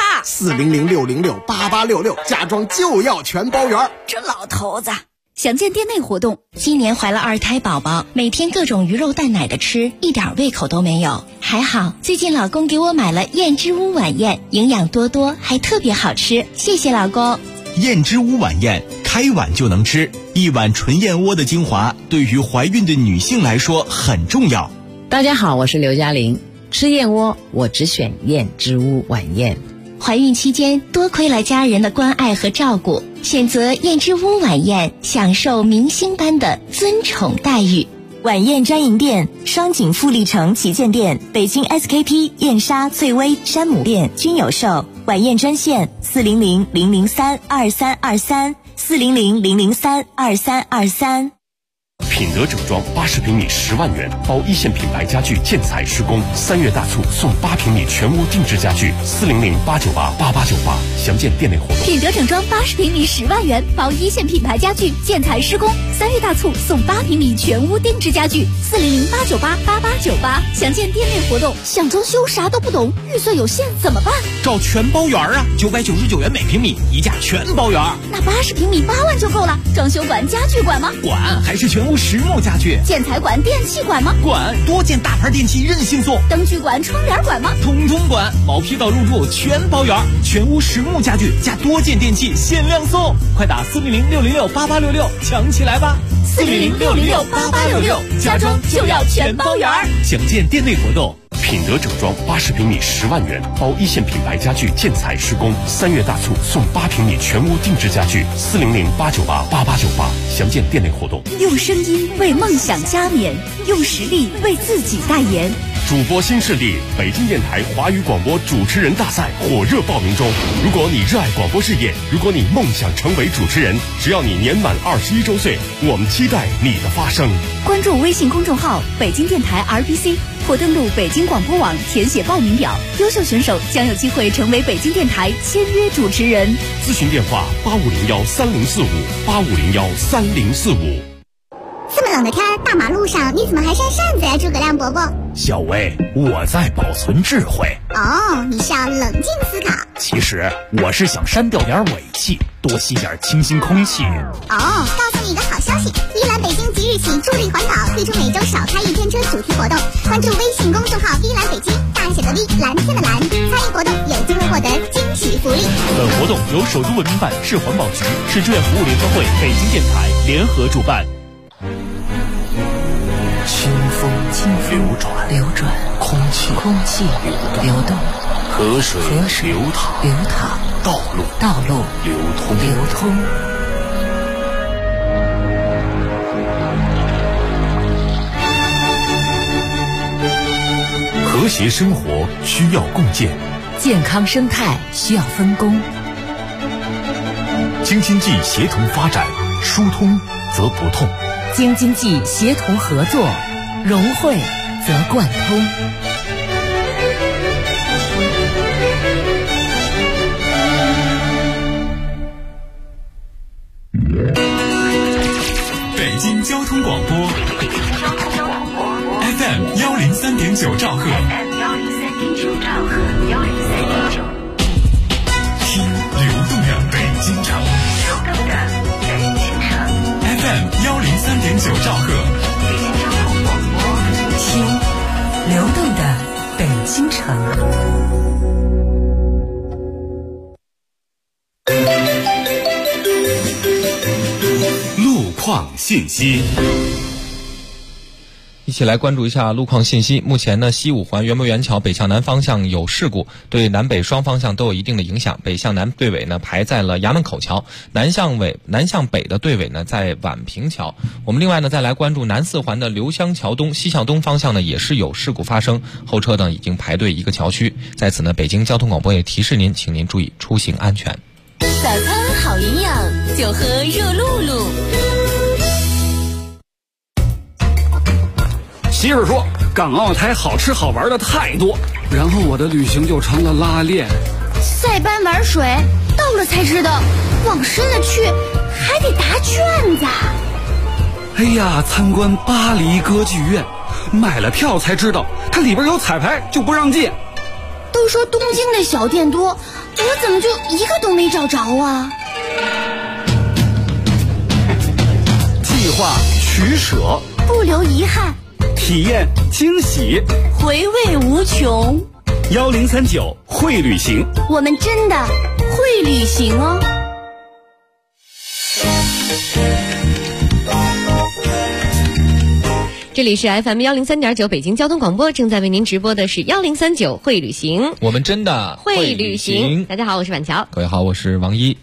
400-606-8866，家装就要全包圆。 这老头子。详见店内活动。 今年怀了2胎宝宝，每天各种鱼肉蛋奶的吃，一点胃口都没有。还好最近老公给我买了燕之屋晚宴，营养多多，还特别好吃，谢谢老公。 燕之屋晚宴，开碗就能吃，一碗纯燕窝的精华，对于怀孕的女性来说很重要。 大家好，我是刘嘉玲，吃燕窝我只选燕之屋晚宴。 怀孕期间多亏了家人的关爱和照顾，选择燕之屋晚宴，享受明星般的尊宠待遇。 晚宴专营店：双井富力城旗舰店、北京 SKP、燕莎、翠微、山姆店均有售。晚宴专线400-003-2323，400-003-2323。 品德整装80平米10万元，包一线品牌家具建材施工，3月大促送8平米全屋定制家具，400-898-8898，详见店内活动。 品德整装80平米10万元，包一线品牌家具建材施工，3月大促送8平米全屋定制家具，400-898-8898，详见店内活动。想装修啥都不懂，预算有限怎么办？ 找全包圆啊，999元每平米，一价全包圆。 那80平米8万就够了，装修管家具管吗？ 管，还是全屋实木家具。 建材管电器管吗？ 管，多件大牌电器任性送。 灯具管窗帘管吗？ 通通管，毛坯到入住全包圆，全屋实木家具加多件电器限量送，快打400-606-8866抢起来吧 ！400-606-8866，家装就要全包圆。 详见店内活动。 品德整装80平米10万元，包一线品牌家具建材施工，3月大促送8平米全屋定制家具，400-898-8898，详见店内活动。 用声音为梦想加冕，用实力为自己代言。 主播新势力，北京电台华语广播主持人大赛火热报名中。如果你热爱广播事业，如果你梦想成为主持人，只要你年满21周岁，我们期待你的发声。 关注微信公众号北京电台 RBC， 或登录北京广播网填写报名表，优秀选手将有机会成为北京电台签约主持人。 咨询电话85013045，85013045。 这么冷的天，大马路上你怎么还扇扇子呀，诸葛亮伯伯？ 小薇，我在保存智慧。 哦，你是要冷静思考。 其实我是想删掉点尾气，多吸点清新空气。 哦，告诉你一个好消息，依兰北京即日起助力环保，推出每周少开1天车主题活动。关注微信公众号依兰北京，大写的 V， 蓝天的蓝，参与活动有机会获得惊喜福利。 本活动由首都文明办、市环保局、市志愿服务联合会、北京电台联合主办。 空气流动， 河水流淌，道路流通。 和谐生活需要共建， 健康生态需要分工。 京津冀协同发展，疏通则不痛； 京津冀协同合作，融汇则贯通。 北京交通广播 FM 103.9兆赫，听流动的北京城，FM 103.9兆赫， 听流动的北京城。 路况信息。 一起来关注一下路况信息。目前呢，西五环元谋园桥北向南方向有事故，对南北双方向都有一定的影响。北向南队尾呢排在了衙门口桥，南向北的队尾呢在宛平桥。我们另外呢再来关注南四环的刘香桥东西向东方向呢也是有事故发生，后车呢已经排队一个桥区。在此呢，北京交通广播也提示您，请您注意出行安全。 早餐好营养，就喝热露露。 媳妇说港澳台好吃好玩的太多，然后我的旅行就成了拉练。 塞班玩水，到了才知道往深了去还得答卷子。 哎呀，参观巴黎歌剧院，买了票才知道它里边有彩排就不让进。 都说东京的小店多，我怎么就一个都没找着啊？ 计划取舍， 不留遗憾， 体验惊喜， 回味无穷。 1039会旅行， 我们真的会旅行哦。 这里是 FM 103.9北京交通广播，正在为您直播的是1039会旅行， 我们真的会旅行。大家好，我是板桥。 各位好，我是王一。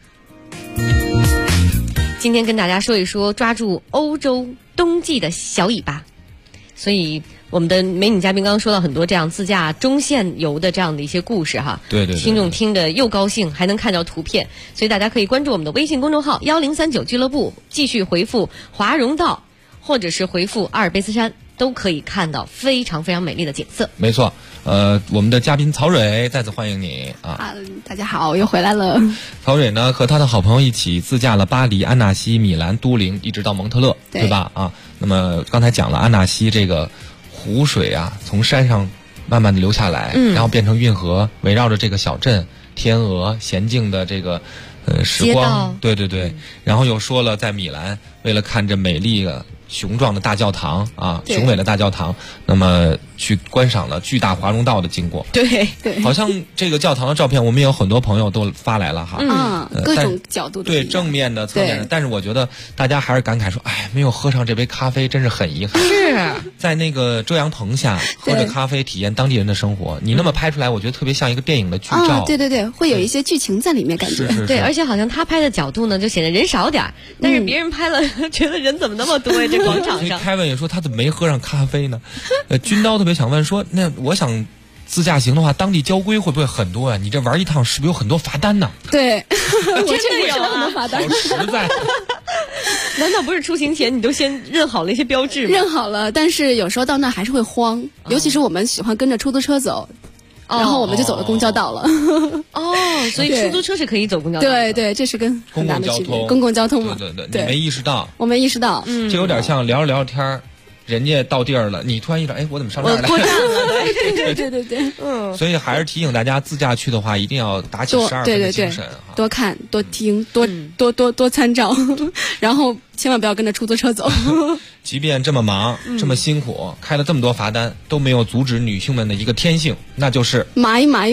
今天跟大家说一说抓住欧洲冬季的小尾巴。所以我们的美女嘉宾刚刚说到很多这样自驾中线游的这样的一些故事哈， 对， 听众听着又高兴，还能看到图片，所以大家可以关注我们的微信公众号1039俱乐部，继续回复华容道或者是回复阿尔卑斯山，都可以看到非常非常美丽的景色。 没错，我们的嘉宾曹蕊再次欢迎你啊！ 大家好，我又回来了。 曹蕊呢和他的好朋友一起自驾了巴黎、安纳西、米兰、都灵，一直到蒙特勒，对吧？啊，那么刚才讲了安纳西这个湖水啊，从山上慢慢的流下来，然后变成运河，围绕着这个小镇、天鹅、娴静的这个时光，对，然后又说了在米兰，为了看着美丽的雄壮的大教堂啊，雄伟的大教堂，那么去观赏了巨大华容道的经过。 对， 好像这个教堂的照片，我们也有很多朋友都发来了哈。 各种角度的。 对，正面的、侧面的。但是我觉得大家还是感慨说，哎，没有喝上这杯咖啡，真是很遗憾。 是在那个遮阳棚下喝着咖啡，体验当地人的生活。你那么拍出来，我觉得特别像一个电影的剧照。 对，会有一些剧情在里面，感觉。 是。 对，而且好像他拍的角度呢，就显得人少点，但是别人拍了，觉得人怎么那么多呀？这广场上。 凯文也说他怎么没喝上咖啡呢？军刀特别想问说，那我想自驾行的话，当地交规会不会很多啊？你这玩一趟是不是有很多罚单呢？ 对，我真的有很多罚单。 好实在。 难道不是出行前你都先认好了一些标志吗？ 认好了，但是有时候到那还是会慌，尤其是我们喜欢跟着出租车走。然后我们就走了公交道了。 所以出租车是可以走公交道的。 对，这是跟很大的区别。 公共交通嘛。 对，你没意识到。 我没意识到。 这有点像聊着天，人家到地儿了，你突然一点，我怎么上这儿来？ 过站了。 对。 所以还是提醒大家，自驾去的话，一定要打起12分的精神， 多看、多听、多参照，然后千万不要跟着出租车走。 即便这么忙、这么辛苦，开了这么多罚单，都没有阻止女性们的一个天性，那就是买。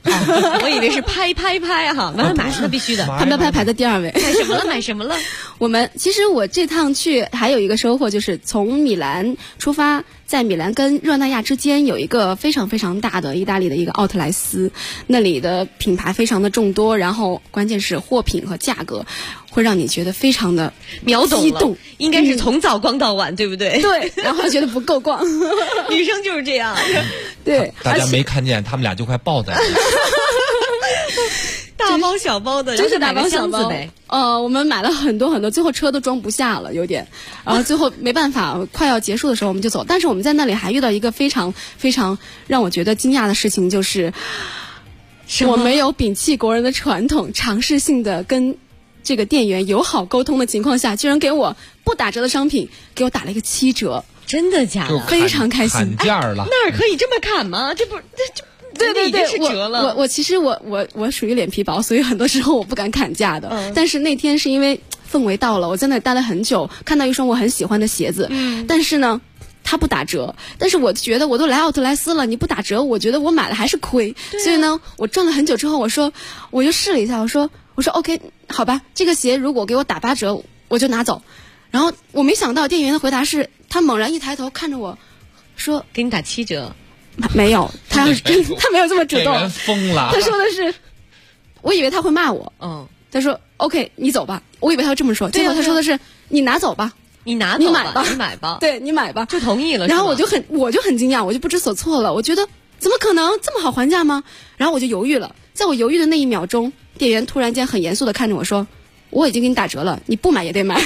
我以为是拍哈，买那必须的， 拍排在第2位。 买什么了？ 其实我这趟去还有一个收获，就是从米兰出发，在米兰跟热那亚之间有一个非常非常大的意大利的一个奥特莱斯，那里的品牌非常的众多，然后关键是货品和价格会让你觉得非常的秒懂激动， 应该是从早逛到晚，对不对？ 对，然后觉得不够逛， 女生就是这样。 对， 大家没看见，他们俩就快抱在一起。 大包小包的， 就是大包小包呗。 我们买了很多很多，最后车都装不下了，有点。然后最后没办法，快要结束的时候我们就走。但是我们在那里还遇到一个非常非常让我觉得惊讶的事情，就是我没有摒弃国人的传统，尝试性的跟这个店员友好沟通的情况下，居然给我不打折的商品给我打了一个7折。 真的假的？ 非常开心。 砍价了？ 那儿可以这么砍吗？这对， 已经是折了。 我其实我属于脸皮薄，所以很多时候我不敢砍价的。但是那天是因为氛围到了，我在那里待了很久，看到一双我很喜欢的鞋子，但是呢它不打折，但是我觉得我都来奥特莱斯了，你不打折，我觉得我买了还是亏。所以呢，我转了很久之后，我就试了一下，我说 OK 好吧，这个鞋如果给我打8折，我就拿走。然后我没想到店员的回答是，他猛然一抬头看着我说给你打7折。 没有，他没有这么主动。 店员疯了。 他说的是，我以为他会骂我。他说 OK 你走吧，我以为他会这么说，结果他说的是你拿走吧， 你买吧， 对，你买吧， 就同意了。 然后我就很惊讶，我就不知所措了，我觉得怎么可能这么好还价吗？然后我就犹豫了，在我犹豫的那1秒钟，店员突然间很严肃的看着我说，我已经给你打折了，你不买也得买。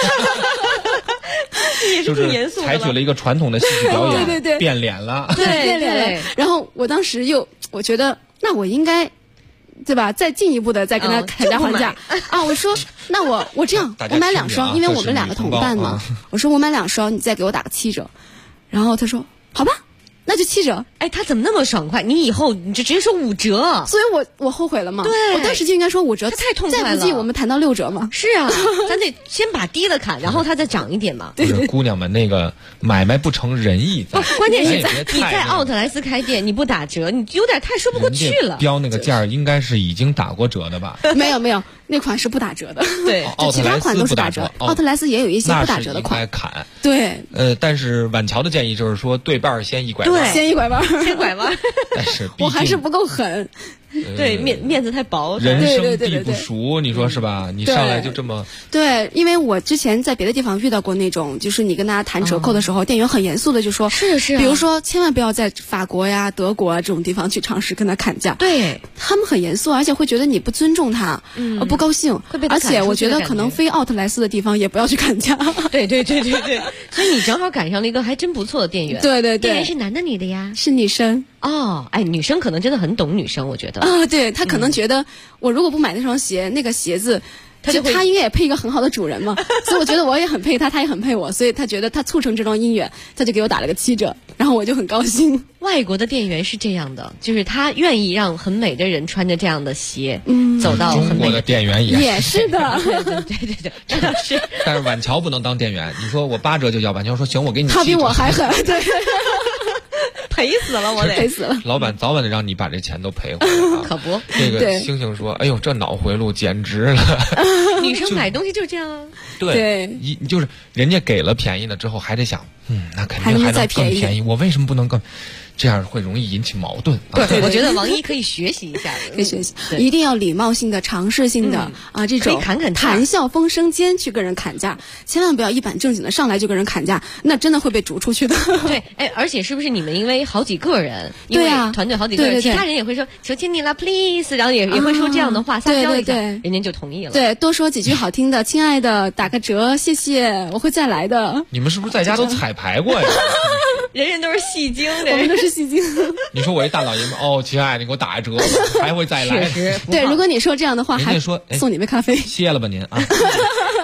就是采取了一个传统的戏剧表演， 对， 变脸了， 变脸了。然后我当时我觉得，那我应该，对吧？再进一步的再跟他砍价还价啊！我说，那我这样，我买2双，因为我们2个同伴嘛。我说我买2双，你再给我打个7折。然后他说，好吧。那就7折。 哎，他怎么那么爽快？你以后你就直接说5折。 所以我后悔了嘛。 对， 我当时就应该说5折， 他太痛快了。 再不济我们谈到6折嘛。 是啊，咱得先把低的砍，然后他再涨一点嘛。 对，姑娘们那个买卖不成仁义在。 关键是你在奥特莱斯开店，你不打折，你有点太说不过去了。 标那个价应该是已经打过折的吧？ 没有，那款是不打折的。 对， 就其他款都是打折。奥特莱斯也有一些不打折的款。 那是应该砍。 对。 但是晚桥的建议就是说，对半先一拐弯。 对，先一拐弯。 先拐弯。 但是我还是不够狠。 对，面子太薄。 人生地不熟，你说是吧？你上来就这么。 对，因为我之前在别的地方遇到过那种，就是你跟大家谈折扣的时候，店员很严肃的就说， 是， 比如说千万不要在法国呀、德国啊这种地方去尝试跟他砍价。 对， 他们很严肃，而且会觉得你不尊重他，不高兴。而且我觉得可能非奥特莱斯的地方也不要去砍价。 对。所以你正好赶上了一个还真不错的店员。 对。 店员是男的女的呀？ 是女生。 哦，哎，女生可能真的很懂女生，我觉得。 对，她可能觉得我如果不买那双鞋，那个鞋子，她应该也配一个很好的主人嘛。所以我觉得我也很配她，她也很配我，所以她觉得她促成这桩姻缘，她就给我打了个7折，然后我就很高兴。 外国的店员是这样的，就是他愿意让很美的人穿着这样的鞋，走到很美。 中国的店员也是的。 对，真的是。 但是晚桥不能当店员，你说我8折就要，晚桥说行，我给你7折。 他比我还狠，对。 赔死了，我得赔死了。 老板早晚得让你把这钱都赔回来。 可不， 这个星星说：“哎呦，这脑回路简直了！” 女生买东西就是这样啊。 对， 就是人家给了便宜了之后，还得想，那肯定还能更便宜。我为什么不能更？这样会容易引起矛盾。 对，我觉得王一可以学习一下， 可以学习，一定要礼貌性的、尝试性的这种谈笑风生间去跟人砍价，千万不要一板正经的上来就跟人砍价，那真的会被逐出去的。 对，而且是不是你们因为好几个人，因为团队好几个人，其他人也会说求求你了 ，please， 然后也会说这样的话撒娇一下，人家就同意了。 对，多说几句好听的，亲爱的，打个折，谢谢，我会再来的。 你们是不是在家都彩排过呀？ 人都是戏精， 我们都是戏精。 你说我一大老爷们，亲爱的，你给我打个折，还会再来。 对，如果你说这样的话，还说送你杯咖啡， 谢了吧您啊。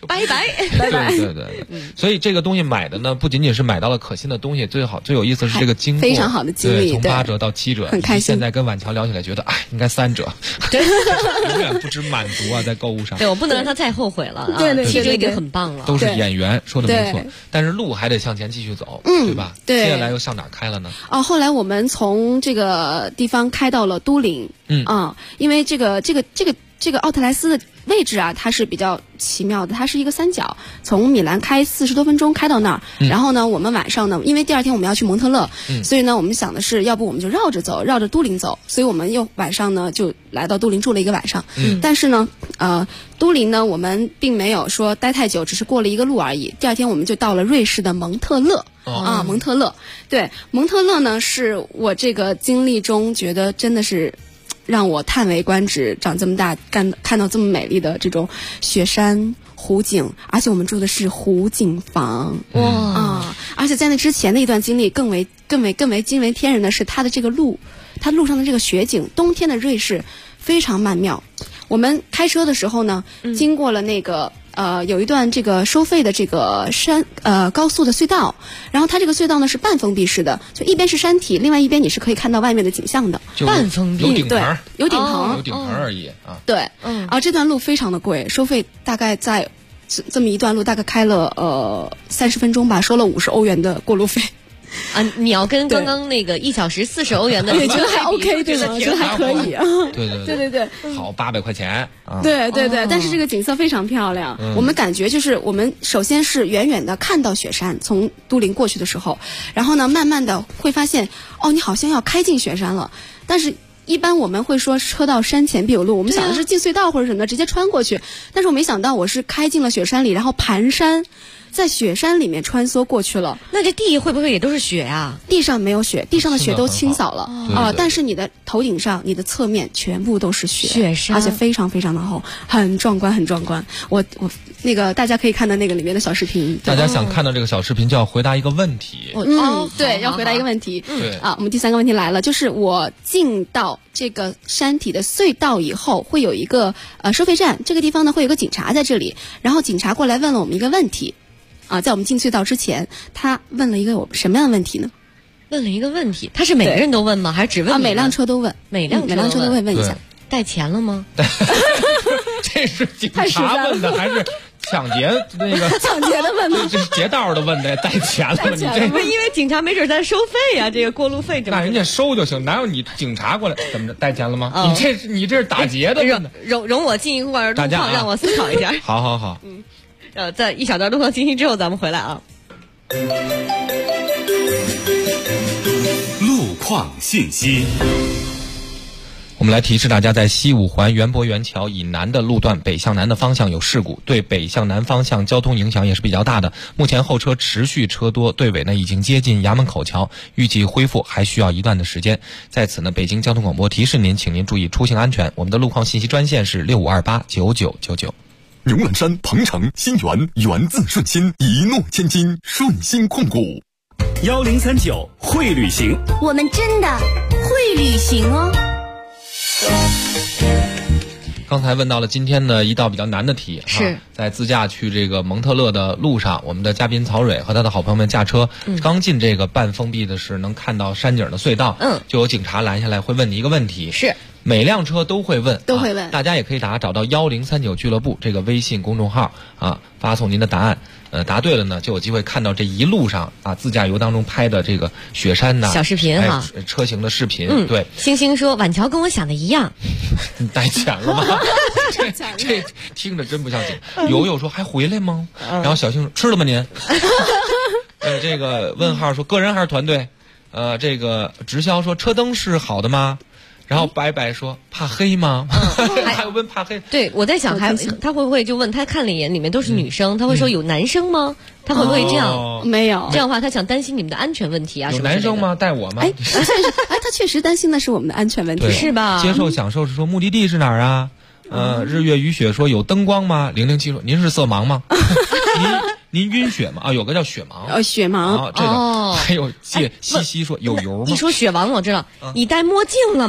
拜拜。 对，所以这个东西买的呢，不仅仅是买到了可信的东西，最有意思是这个经过非常好的经历， 从8折到7折， 很开心。 现在跟婉乔聊起来，觉得应该3折，永远不知满足啊，在购物上。 对，我不能让他再后悔了。 对 7折已经很棒了。 都是演员，说的没错。但是路还得向前继续走，对吧？ 对。 接下来又向哪儿开了呢？ 后来我们从这个地方开到了都灵。因为这个奥特莱斯的位置啊，它是比较奇妙的，它是一个三角，从米兰开40多分钟开到那儿。然后呢，我们晚上呢，因为第二天我们要去蒙特勒，所以呢，我们想的是，要不我们就绕着走，绕着都灵走。所以我们又晚上呢就来到都灵住了一个晚上。但是呢，都灵呢，我们并没有说待太久，只是过了一个路而已。第二天我们就到了瑞士的蒙特勒。蒙特勒，对，蒙特勒呢是我这个经历中觉得真的是让我叹为观止，长这么大看到这么美丽的这种雪山湖景，而且我们住的是湖景房。而且在那之前的一段经历更为惊为天人的是它的这个路上的这个雪景，冬天的瑞士非常曼妙。我们开车的时候呢，经过了那个有一段这个收费的这个高速的隧道，然后它这个隧道呢是半封闭式的，就一边是山体，另外一边你是可以看到外面的景象的。 半封闭， 对，有顶棚， 有顶棚而已啊。 对，这段路非常的贵，收费大概在这么一段路大概开了30分钟吧，收了50欧元的过路费。 你要跟刚刚那个1小时40欧元的， 也觉得还 OK， 对吧？觉得还可以。对， 好800块钱。 对，但是这个景色非常漂亮。我们感觉就是我们首先是远远的看到雪山，从都灵过去的时候，然后呢，慢慢的会发现，你好像要开进雪山了，但是。一般我们会说车到山前必有路，我们想的是进隧道或者什么的直接穿过去，但是我没想到我是开进了雪山里，然后盘山，在雪山里面穿梭过去了。 那这地会不会也都是雪啊？ 地上没有雪，地上的雪都清扫了但是你的头顶上、你的侧面全部都是雪山， 而且非常非常的厚，很壮观，很壮观。我那个大家可以看到那个里面的小视频。 大家想看到这个小视频，就要回答一个问题。 对，要回答一个问题。我们第3个问题来了，就是我进到这个山体的隧道以后，会有一个收费站，这个地方呢会有个警察在这里，然后警察过来问了我们一个问题。在我们进隧道之前，他问了一个什么样的问题呢？ 问了一个问题，他是每个人都问吗？还是只问？ 每辆车都问， 每辆车都会问一下。 带钱了吗？ 这是警察问的还是抢劫那个抢劫的问的？ 这是劫道的问的，带钱了吗？你这不是因为警察没准在收费啊，这个过路费那人家收就行，哪有你警察过来怎么着带钱了吗？你这是打劫的问的。 容我进一会儿路况，让我思考一下。 好。 在一小段路况信息之后，咱们回来啊。 路况信息。 我们来提示大家，在西五环园博园桥以南的路段北向南的方向有事故，对北向南方向交通影响也是比较大的。目前后车持续车多，队尾呢已经接近衙门口桥，预计恢复还需要一段的时间。在此呢，北京交通广播提示您，请您注意出行安全。我们的路况信息专线是65289999。 牛栏山、鹏城、新源，源自顺心，一诺千金，顺心控股。 1039会旅行， 我们真的会旅行哦。 刚才问到了今天的一道比较难的题， 是在自驾去这个蒙特勒的路上，我们的嘉宾曹蕊和他的好朋友们驾车，刚进这个半封闭的是能看到山景的隧道，就有警察拦下来会问你一个问题， 是每辆车都会问，大家也可以找到1039俱乐部这个微信公众号发送您的答案。答对了呢，就有机会看到这一路上自驾游当中拍的这个雪山小视频车型的视频。对， 星星说婉乔跟我想的一样， 你带钱了吗？这听着真不像警。友说还回来吗？然后小星说吃了吗您？这个问号说个人还是团队？这个直销说车灯是好的吗？然后白白说怕黑吗？还问怕黑。 对，我在想他会不会就问他看了一眼里面都是女生，他会说有男生吗？他会不会这样？ 没有。 这样的话他想担心你们的安全问题啊。 有男生吗？带我吗？ 他确实担心的是我们的安全问题， 是吧？ 接受享受是说目的地是哪儿啊？日月雨雪说有灯光吗？007说您是色盲吗？您晕血吗？有个叫血盲。 血盲。 这个还有西西说有油吗？ 一说血盲我知道，你戴墨镜了吗？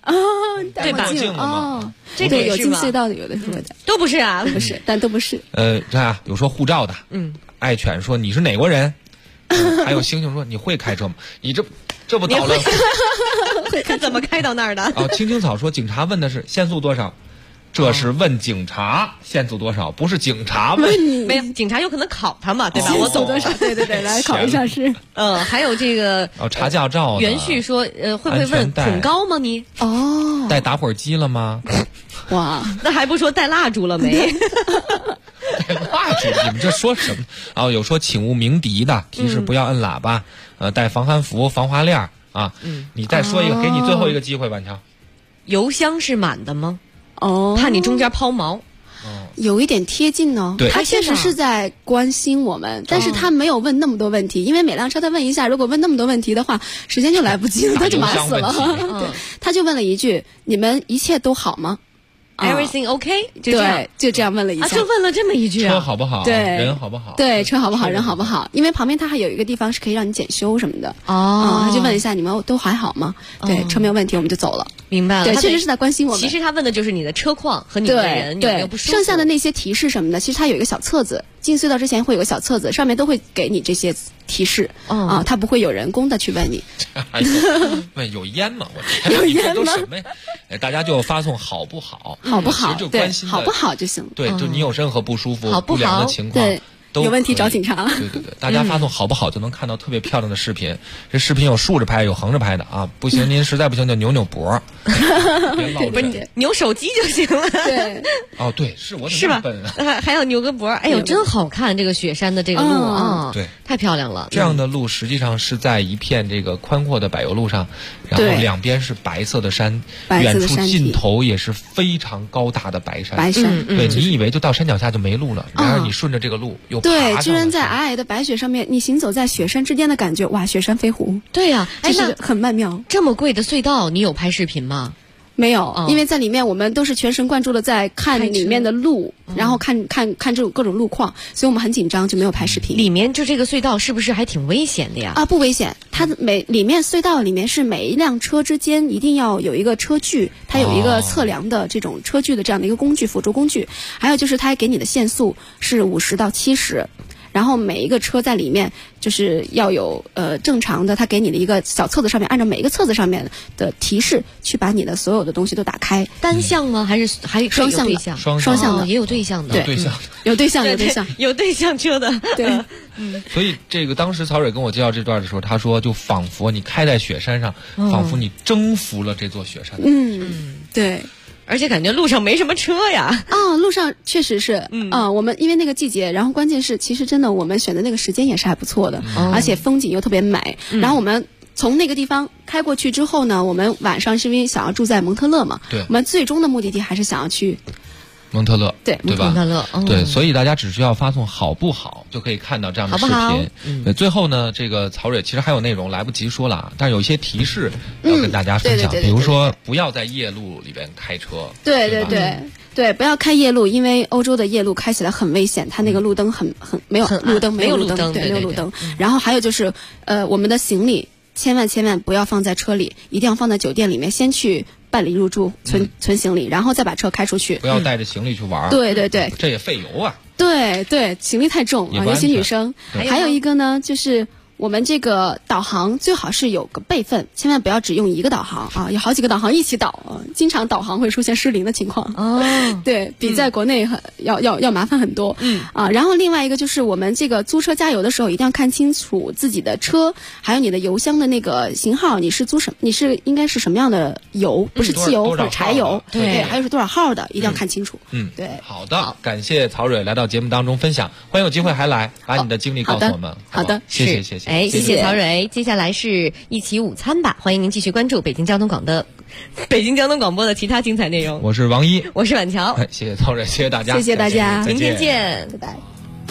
戴墨镜哦， 这个有进隧道的，有的说的都不是啊， 不是，但都不是。 这样有说护照的，爱犬说你是哪国人，还有猩猩说你会开车吗？你这不捣乱？ 看怎么开到那儿的？ 哦，青青草说警察问的是限速多少。这是问警察限速多少，不是警察问你。 没有，警察有可能考他嘛，对吧？ 我懂多少？对，来考一下试。 还有这个查驾照。 袁旭说，会不会问恐高吗？你带打火机了吗？ 哇， 那还不说带蜡烛了没？ 带蜡烛，你们这说什么？有说请勿鸣笛的，提示不要摁喇叭。带防寒服、防滑链啊。你再说一个，给你最后一个机会，板桥。 油箱是满的吗？怕你中间抛锚。 有一点贴近哦，他确实是在关心我们，但是他没有问那么多问题，因为每辆车他问一下，如果问那么多问题的话，时间就来不及了，他就忙死了。对，他就问了一句：“你们一切都好吗？” Everything OK？ 对，就这样问了一下， 就问了这么一句啊。 车好不好？ 对， 人好不好？ 对，车好不好？人好不好？因为旁边它还有一个地方是可以让你检修什么的。他就问了一下你们都还好吗？对，车没有问题，我们就走了。 明白了， 对，确实是在关心我们。 其实他问的就是你的车况和你的人有没有不舒服。 剩下的那些提示什么的，其实他有一个小册子，进隧道之前会有个小册子，上面都会给你这些提示。他不会有人工的去问你。 问有烟吗？我天， 有烟吗？ 大家就发送好不好？ 好不好？ 就关心好不好就行。 对，就你有任何不舒服、 不良的情况。 对。有问题找警察。 对，大家发送好不好就能看到特别漂亮的视频。这视频有竖着拍，有横着拍的啊。不行，您实在不行就扭扭脖，别落不是扭手机就行了。 对。 对，是我是吧？还要扭个脖。哎呦，真好看！这个雪山的这个路啊， 对， 太漂亮了。 这样的路实际上是在一片这个宽阔的柏油路上，然后两边是白色的山，远处尽头也是非常高大的白山。对，你以为就到山脚下就没路了，然而你顺着这个路又。 对，居然在皑皑的白雪上面，你行走在雪山之间的感觉，哇，雪山飞狐。 对呀， 就是很曼妙。 这么贵的隧道，你有拍视频吗？ 没有，因为在里面我们都是全神贯注的在看里面的路，然后看这种各种路况，所以我们很紧张，就没有拍视频。 里面就这个隧道是不是还挺危险的呀？ 不危险，它里面隧道里面是每一辆车之间一定要有一个车距，它有一个测量的这种车距的这样的一个工具，辅助工具。还有就是它给你的限速是50到70。然后每一个车在里面就是要有正常的，他给你的一个小册子上面，按照每一个册子上面的提示去把你的所有的东西都打开。 单向吗？还是双向的？ 双向的也有对向的。 对，有对象， 有对向车的。 对， 所以这个当时曹蕊跟我介绍这段的时候，他说就仿佛你开在雪山上，仿佛你征服了这座雪山。 对。 而且感觉路上没什么车呀。 路上确实是，我们因为那个季节，然后关键是其实真的我们选的那个时间也是还不错的，而且风景又特别美。然后我们从那个地方开过去之后呢，我们晚上是因为想要住在蒙特勒嘛， 对， 我们最终的目的地还是想要去蒙特勒， 对吧？ 蒙特勒， 对，所以大家只需要发送好不好，就可以看到这样的视频。 好不好？ 最后呢，这个曹蕊其实还有内容来不及说了，但是有一些提示要跟大家分享，比如说不要在夜路里边开车。 对，不要开夜路，因为欧洲的夜路开起来很危险，它那个路灯很没有路灯，没有路灯，对，没有路灯。然后还有就是我们的行李千万不要放在车里，一定要放在酒店里面，先去办理入住，存行李，然后再把车开出去。 不要带着行李去玩。 对， 这也费油啊。 对，行李太重啊，尤其女生。还有一个呢，就是我们这个导航最好是有个备份，千万不要只用一个导航啊，有好几个导航一起导，经常导航会出现失灵的情况。对，比在国内要麻烦很多。然后另外一个就是我们这个租车加油的时候，一定要看清楚自己的车，还有你的油箱的那个型号，你是应该是什么样的油，不是汽油或者柴油，对，还有是多少号的，一定要看清楚。对， 好的，感谢曹蕊来到节目当中分享，欢迎有机会还来把你的经历告诉我们。 好的， 谢谢。 谢谢曹蕊。接下来是一起午餐吧，欢迎您继续关注北京交通广播的其他精彩内容。 我是王一， 我是婉乔。 谢谢曹蕊，谢谢大家， 谢谢大家， 明天见， 拜拜。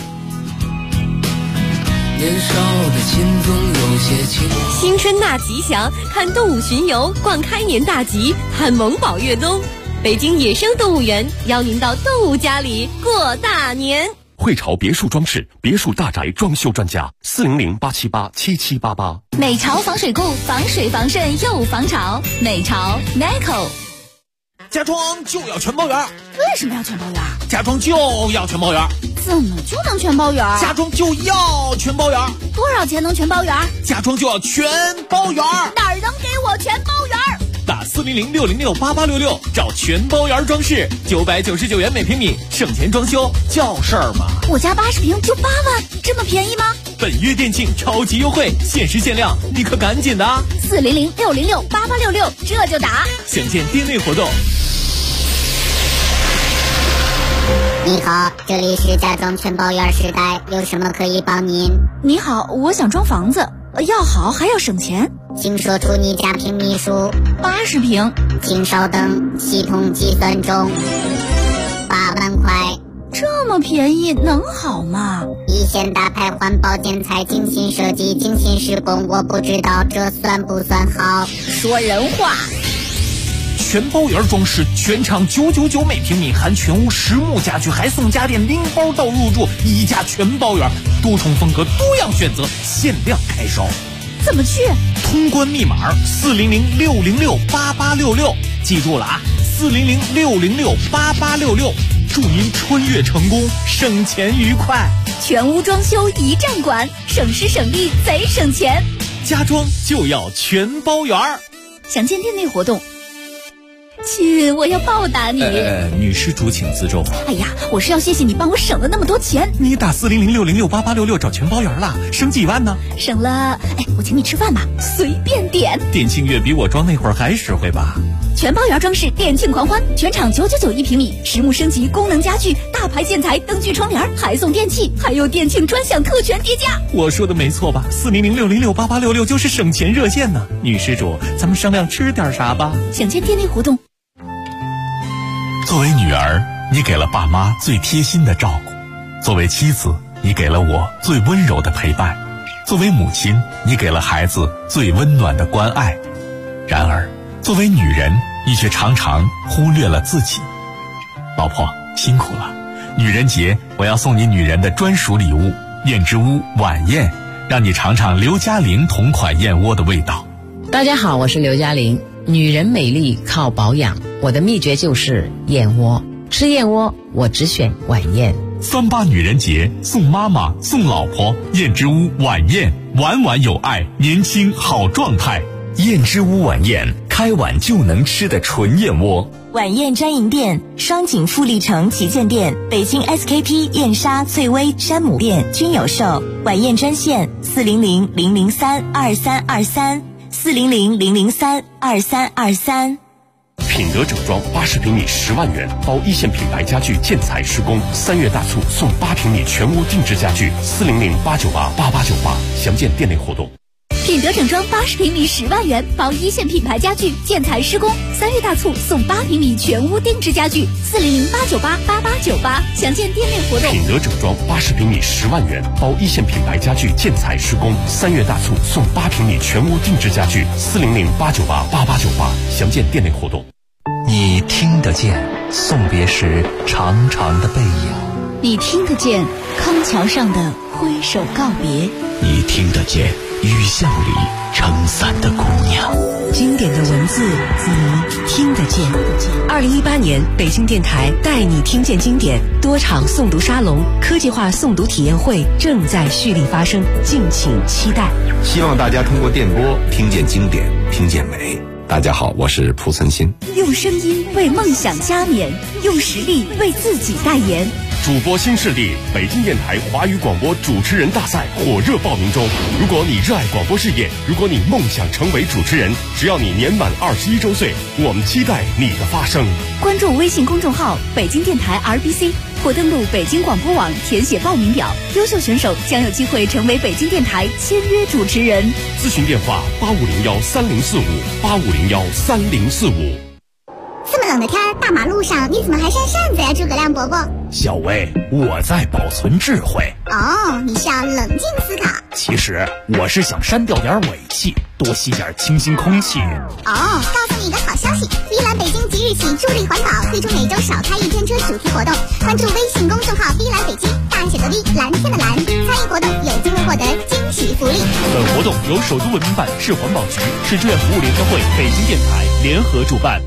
年少的心中有些情， 新春大吉祥，看动物巡游，逛开年大吉，看萌宝越冬。北京野生动物园邀您到动物家里过大年。 汇潮别墅装饰，别墅大宅装修专家，400-878-7788。 美潮防水库，防水防渗又防潮。美潮 NICO。 家装就要全包圆。 为什么要全包圆？ 家装就要全包圆。 怎么就能全包圆？ 家装就要全包圆。 多少钱能全包圆？ 家装就要全包圆。 哪儿能给我全包圆？ 打400-606-8866找全包圆装饰，999元每平米，省钱装修叫事儿吗？ 我家80平就8万，这么便宜吗？ 本月店庆超级优惠，限时限量，你可赶紧的啊 ！400-606-8866，这就打。 详见店内活动。 你好，这里是家装全包圆时代，有什么可以帮您？ 你好，我想装房子，要好还要省钱， 请说出你家平米数。 80平。 请稍等，系统计算中。8万块。 这么便宜能好吗？ 一线大牌环保建材，精心设计，精心施工，我不知道这算不算好。 说人话。 全包圆装饰，全场999每平米，含全屋实木家具，还送家电零包到入住，1家全包圆，多重风格，多样选择，限量开烧。 怎么去？ 通关密码400-606-8866，记住了啊，400-606-8866，祝您穿越成功，省钱愉快。 全屋装修一站管，省时省力贼省钱。 家装就要全包圆。 详见店内活动。亲，我要报答你。 女施主请自重。 哎呀，我是要谢谢你帮我省了那么多钱。 你打400-606-8866找全包圆了，省几万呢？ 省了，我请你吃饭吧，随便点。 店庆月比我装那会儿还实惠吧？ 全包圆装饰店庆狂欢，全场999一平米，实木升级，功能家具，大牌建材，灯具窗帘，还送电器，还有店庆专享特权叠加。 我说的没错吧？400-606-8866就是省钱热线呢。女施主，咱们商量吃点啥吧？ 详见店内活动。 作为女儿，你给了爸妈最贴心的照顾；作为妻子，你给了我最温柔的陪伴；作为母亲，你给了孩子最温暖的关爱。然而，作为女人，你却常常忽略了自己。老婆，辛苦了！女人节，我要送你女人的专属礼物——燕之屋晚宴，让你尝尝刘嘉玲同款燕窝的味道。 大家好，我是刘嘉玲。女人美丽靠保养，我的秘诀就是燕窝。吃燕窝，我只选晚宴。 38女人节，送妈妈，送老婆，燕之屋晚宴，晚晚有爱，年轻好状态。 燕之屋晚宴，开碗就能吃的纯燕窝。 晚宴专营店：双井富力城旗舰店、北京 SKP 燕莎、翠微、山姆店均有售。晚宴专线400-003-2323，400-003-2323。 品德整装80平米10万元，包一线品牌家具建材施工，3月大促送8平米全屋定制家具，400-898-8898，详见店内活动。 品德整装80平米10万元，包一线品牌家具建材施工，3月大促送8平米全屋定制家具，400-898-8898，详见店内活动。 品德整装80平米10万元，包一线品牌家具建材施工，3月大促送8平米全屋定制家具，400-898-8898，详见店内活动。 你听得见送别时长长的背影， 你听得见康桥上的挥手告别， 你听得见雨巷里撑伞的姑娘。 经典的文字你听得见。2018年北京电台带你听见经典多场诵读沙龙、科技化诵读体验会正在蓄力发生，敬请期待。 希望大家通过电波听见经典，听见美。大家好，我是蒲存昕。 用声音为梦想加冕，用实力为自己代言。 主播新势力北京电台华语广播主持人大赛火热报名中。如果你热爱广播事业，如果你梦想成为主持人，只要你年满21周岁，我们期待你的发声。 关注微信公众号北京电台 RBC， 或登录北京广播网填写报名表，优秀选手将有机会成为北京电台签约主持人。 咨询电话85013045，85013045。 这么冷的天，大马路上你怎么还扇扇子呀，诸葛亮伯伯？ 小薇，我在保存智慧。 哦，你是要冷静思考。 其实我是想删掉点尾气，多吸点清新空气。 哦，告诉你一个好消息，依兰北京即日起助力环保，推出每周少开1天车主题活动，关注微信公众号依兰北京，大大写的 V， 蓝天的蓝。参与活动有机会获得惊喜福利。 本活动由首都文明办、市环保局、市志愿服务联合会、北京电台联合主办。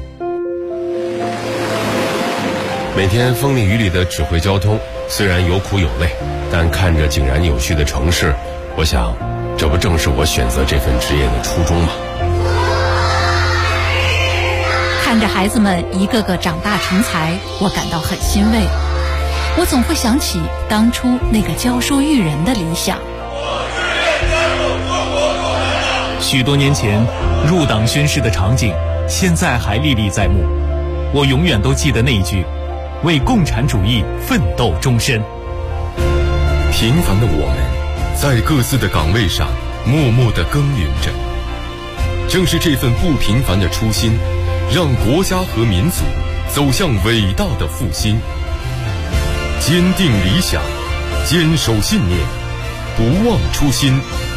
每天风里雨里的指挥交通，虽然有苦有累，但看着井然有序的城市，我想，这不正是我选择这份职业的初衷吗？ 看着孩子们一个个长大成才，我感到很欣慰。我总会想起当初那个教书育人的理想。 许多年前入党宣誓的场景，现在还历历在目。我永远都记得那一句：为共产主义奋斗终身。 平凡的我们，在各自的岗位上默默地耕耘着。正是这份不平凡的初心，让国家和民族走向伟大的复兴。坚定理想，坚守信念，不忘初心，